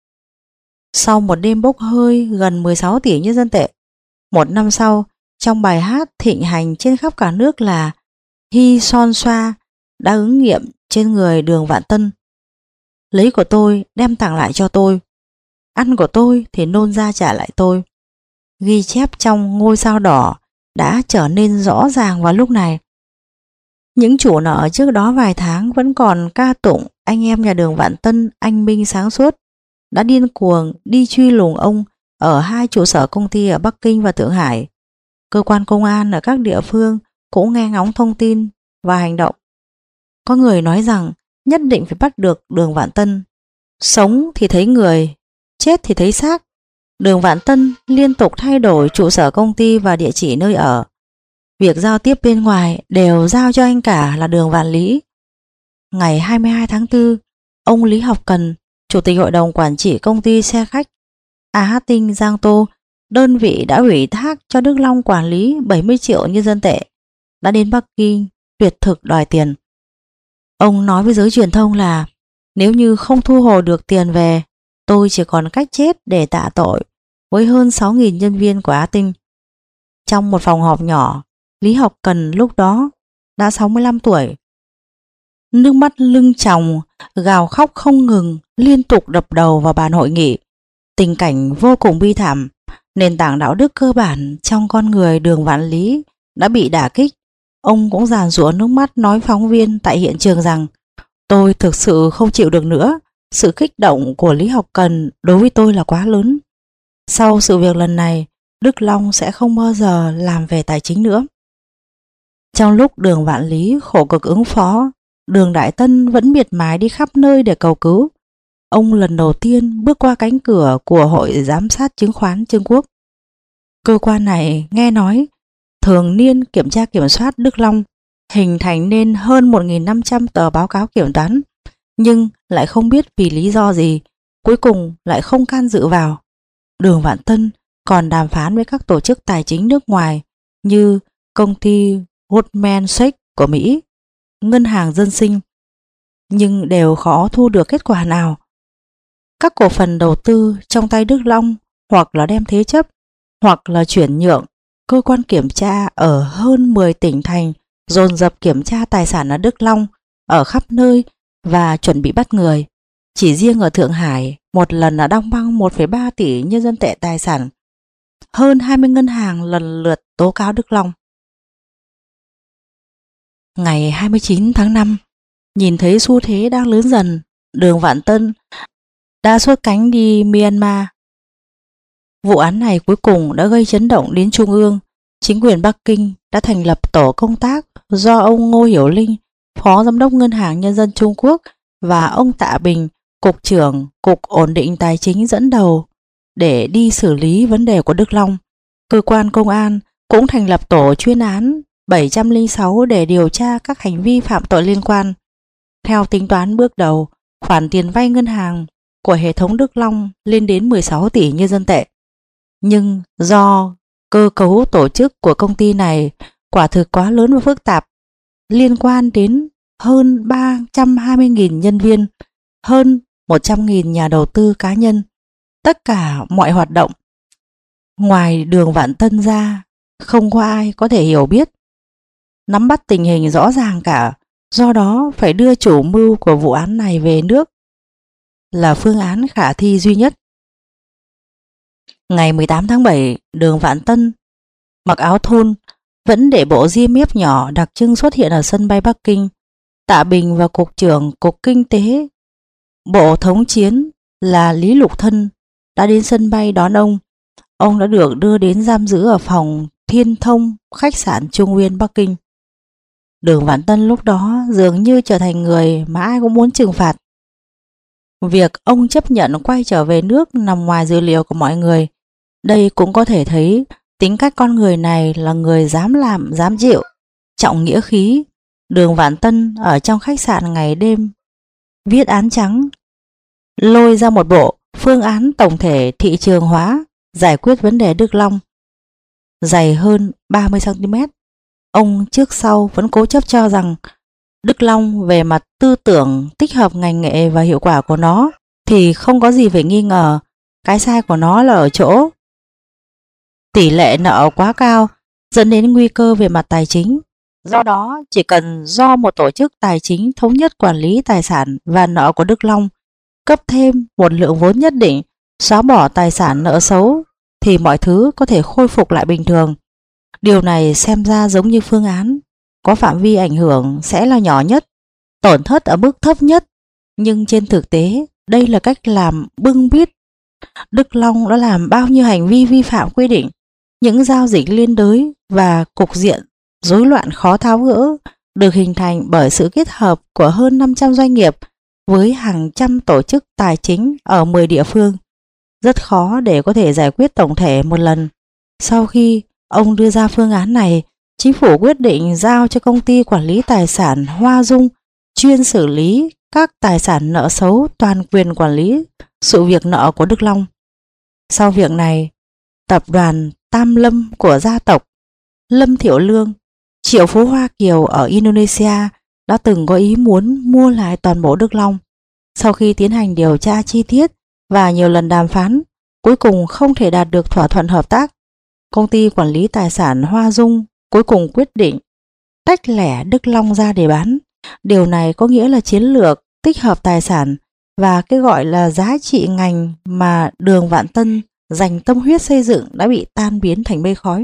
Sau một đêm bốc hơi gần mười sáu tỷ nhân dân tệ, một năm sau, trong bài hát thịnh hành trên khắp cả nước là Hy Son Xoa đã ứng nghiệm trên người Đường Vạn Tân. Lấy của tôi đem tặng lại cho tôi, ăn của tôi thì nôn ra trả lại tôi. Ghi chép trong Ngôi Sao Đỏ đã trở nên rõ ràng vào lúc này. Những chủ nợ trước đó vài tháng vẫn còn ca tụng anh em nhà Đường Vạn Tân anh minh sáng suốt, đã điên cuồng đi truy lùng ông ở hai trụ sở công ty ở Bắc Kinh và Thượng Hải. Cơ quan công an ở các địa phương cũng nghe ngóng thông tin và hành động. Có người nói rằng nhất định phải bắt được Đường Vạn Tân. Sống thì thấy người, chết thì thấy xác. Đường Vạn Tân liên tục thay đổi trụ sở công ty và địa chỉ nơi ở. Việc giao tiếp bên ngoài đều giao cho anh cả là Đường Vạn Lý. Ngày hai mươi hai tháng tư, ông Lý Học Cần, Chủ tịch Hội đồng Quản trị công ty xe khách a hát Tinh Giang Tô, đơn vị đã ủy thác cho Đức Long quản lý bảy mươi triệu nhân dân tệ, đã đến Bắc Kinh tuyệt thực đòi tiền. Ông nói với giới truyền thông là nếu như không thu hồi được tiền về, tôi chỉ còn cách chết để tạ tội với hơn sáu nghìn nhân viên của Á Tinh. Trong một phòng họp nhỏ, Lý Học Cần lúc đó đã sáu mươi lăm tuổi. Nước mắt lưng tròng, gào khóc không ngừng, liên tục đập đầu vào bàn hội nghị. Tình cảnh vô cùng bi thảm, nền tảng đạo đức cơ bản trong con người Đường Vạn Lý đã bị đả kích. Ông cũng giàn giụa nước mắt nói phóng viên tại hiện trường rằng tôi thực sự không chịu được nữa, sự kích động của Lý Học Cần đối với tôi là quá lớn. Sau sự việc lần này, Đức Long sẽ không bao giờ làm về tài chính nữa. Trong lúc Đường Vạn Lý khổ cực ứng phó, Đường Đại Tân vẫn miệt mài đi khắp nơi để cầu cứu. Ông lần đầu tiên bước qua cánh cửa của Hội Giám sát Chứng khoán Trung Quốc. Cơ quan này nghe nói thường niên kiểm tra kiểm soát Đức Long, hình thành nên hơn một nghìn năm trăm tờ báo cáo kiểm toán, nhưng lại không biết vì lý do gì, cuối cùng lại không can dự vào. Đường Vạn Tân còn đàm phán với các tổ chức tài chính nước ngoài như công ty Goldman Sachs của Mỹ, Ngân hàng Dân sinh, nhưng đều khó thu được kết quả nào. Các cổ phần đầu tư trong tay Đức Long hoặc là đem thế chấp, hoặc là chuyển nhượng. Cơ quan kiểm tra ở hơn mười tỉnh thành dồn dập kiểm tra tài sản ở Đức Long ở khắp nơi và chuẩn bị bắt người. Chỉ riêng ở Thượng Hải, một lần đã đong băng một phẩy ba tỷ nhân dân tệ tài sản. Hơn hai mươi ngân hàng lần lượt tố cáo Đức Long. Ngày hai mươi chín tháng năm, nhìn thấy xu thế đang lớn dần, Đường Vạn Tân đã xuất cánh đi Myanmar. Vụ án này cuối cùng đã gây chấn động đến Trung ương. Chính quyền Bắc Kinh đã thành lập tổ công tác do ông Ngô Hiểu Linh, Phó Giám đốc Ngân hàng Nhân dân Trung Quốc, và ông Tạ Bình, Cục trưởng Cục Ổn định Tài chính dẫn đầu để đi xử lý vấn đề của Đức Long. Cơ quan công an cũng thành lập tổ chuyên án bảy trăm lẻ sáu để điều tra các hành vi phạm tội liên quan. Theo tính toán bước đầu, khoản tiền vay ngân hàng của hệ thống Đức Long lên đến mười sáu tỷ nhân dân tệ. Nhưng do cơ cấu tổ chức của công ty này quả thực quá lớn và phức tạp, liên quan đến hơn ba trăm hai mươi nghìn nhân viên, hơn một trăm nghìn nhà đầu tư cá nhân. Tất cả mọi hoạt động, ngoài Đường Vạn Tân ra, không có ai có thể hiểu biết, nắm bắt tình hình rõ ràng cả. Do đó phải đưa chủ mưu của vụ án này về nước là phương án khả thi duy nhất. Ngày mười tám tháng bảy, Đường Vạn Tân mặc áo thun, vẫn để bộ ria mép nhỏ đặc trưng xuất hiện ở sân bay Bắc Kinh. Tạ Bình và Cục trưởng Cục Kinh tế Bộ Thống chiến là Lý Lục Thân đã đến sân bay đón ông. Ông đã được đưa đến giam giữ ở phòng Thiên Thông, khách sạn Trung Nguyên Bắc Kinh. Đường Vạn Tân lúc đó dường như trở thành người mà ai cũng muốn trừng phạt. Việc ông chấp nhận quay trở về nước nằm ngoài dự liệu của mọi người. Đây cũng có thể thấy tính cách con người này là người dám làm, dám chịu, trọng nghĩa khí. Đường Vạn Tân ở trong khách sạn ngày đêm viết án trắng, lôi ra một bộ phương án tổng thể thị trường hóa giải quyết vấn đề Đức Long. Dày hơn ba mươi xăng ti mét, ông trước sau vẫn cố chấp cho rằng Đức Long về mặt tư tưởng, tích hợp ngành nghệ và hiệu quả của nó thì không có gì phải nghi ngờ. Cái sai của nó là ở chỗ tỷ lệ nợ quá cao, dẫn đến nguy cơ về mặt tài chính. Do đó, chỉ cần do một tổ chức tài chính thống nhất quản lý tài sản và nợ của Đức Long, cấp thêm một lượng vốn nhất định, xóa bỏ tài sản nợ xấu, thì mọi thứ có thể khôi phục lại bình thường. Điều này xem ra giống như phương án có phạm vi ảnh hưởng sẽ là nhỏ nhất, tổn thất ở mức thấp nhất. Nhưng trên thực tế, đây là cách làm bưng bít. Đức Long đã làm bao nhiêu hành vi vi phạm quy định, những giao dịch liên đới và cục diện rối loạn khó tháo gỡ được hình thành bởi sự kết hợp của hơn năm trăm doanh nghiệp với hàng trăm tổ chức tài chính ở mười địa phương. Rất khó để có thể giải quyết tổng thể một lần. Sau khi ông đưa ra phương án này, chính phủ quyết định giao cho công ty quản lý tài sản Hoa Dung chuyên xử lý các tài sản nợ xấu, toàn quyền quản lý sự việc nợ của Đức Long. Sau việc này, tập đoàn Tam Lâm của gia tộc Lâm Thiệu Lương, triệu phú Hoa Kiều ở Indonesia đã từng có ý muốn mua lại toàn bộ Đức Long. Sau khi tiến hành điều tra chi tiết và nhiều lần đàm phán, cuối cùng không thể đạt được thỏa thuận hợp tác. Công ty quản lý tài sản Hoa Dung cuối cùng quyết định tách lẻ Đức Long ra để bán. Điều này có nghĩa là chiến lược tích hợp tài sản và cái gọi là giá trị ngành mà Đường Vạn Tân dành tâm huyết xây dựng đã bị tan biến thành mây khói.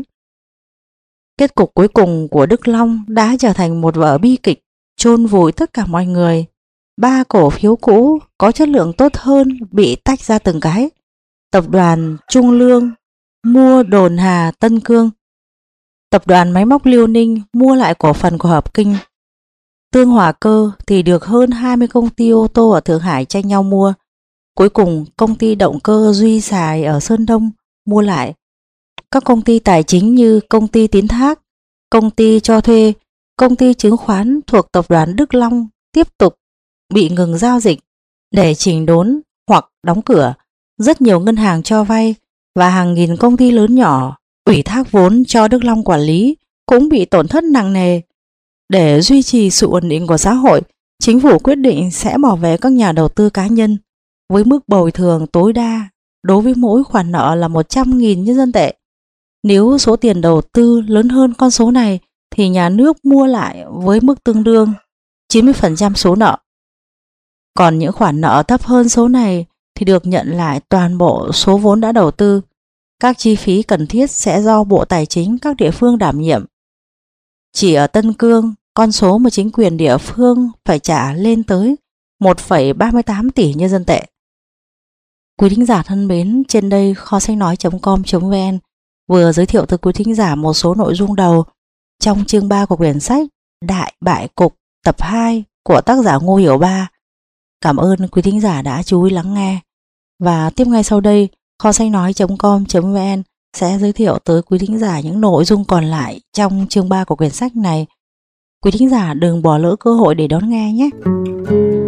Kết cục cuối cùng của Đức Long đã trở thành một vở bi kịch chôn vùi tất cả mọi người. Ba cổ phiếu cũ có chất lượng tốt hơn bị tách ra từng cái. Tập đoàn Trung Lương mua Đồn Hà Tân Cương. Tập đoàn Máy móc Liêu Ninh mua lại cổ phần của Hợp Kinh. Tương Hòa Cơ thì được hơn hai mươi công ty ô tô ở Thượng Hải tranh nhau mua. Cuối cùng công ty động cơ Duy Xài ở Sơn Đông mua lại. Các công ty tài chính như công ty Tiến Thác, công ty cho thuê, công ty chứng khoán thuộc tập đoàn Đức Long tiếp tục bị ngừng giao dịch để chỉnh đốn hoặc đóng cửa. Rất nhiều ngân hàng cho vay và hàng nghìn công ty lớn nhỏ ủy thác vốn cho Đức Long quản lý cũng bị tổn thất nặng nề. Để duy trì sự ổn định của xã hội, chính phủ quyết định sẽ bảo vệ các nhà đầu tư cá nhân với mức bồi thường tối đa đối với mỗi khoản nợ là một trăm nghìn nhân dân tệ. Nếu số tiền đầu tư lớn hơn con số này thì nhà nước mua lại với mức tương đương chín mươi phần trăm số nợ. Còn những khoản nợ thấp hơn số này thì được nhận lại toàn bộ số vốn đã đầu tư. Các chi phí cần thiết sẽ do Bộ Tài chính các địa phương đảm nhiệm. Chỉ ở Tân Cương, con số mà chính quyền địa phương phải trả lên tới một phẩy ba mươi tám tỷ nhân dân tệ. Quý thính giả thân mến, trên đây kho sách nói chấm com chấm vn vừa giới thiệu tới quý thính giả một số nội dung đầu trong chương ba của quyển sách Đại Bại Cục tập hai của tác giả Ngô Hiểu Ba. Cảm ơn quý thính giả đã chú ý lắng nghe. Và tiếp ngay sau đây, kho sách nói chấm com chấm vn sẽ giới thiệu tới quý thính giả những nội dung còn lại trong chương ba của quyển sách này. Quý thính giả đừng bỏ lỡ cơ hội để đón nghe nhé.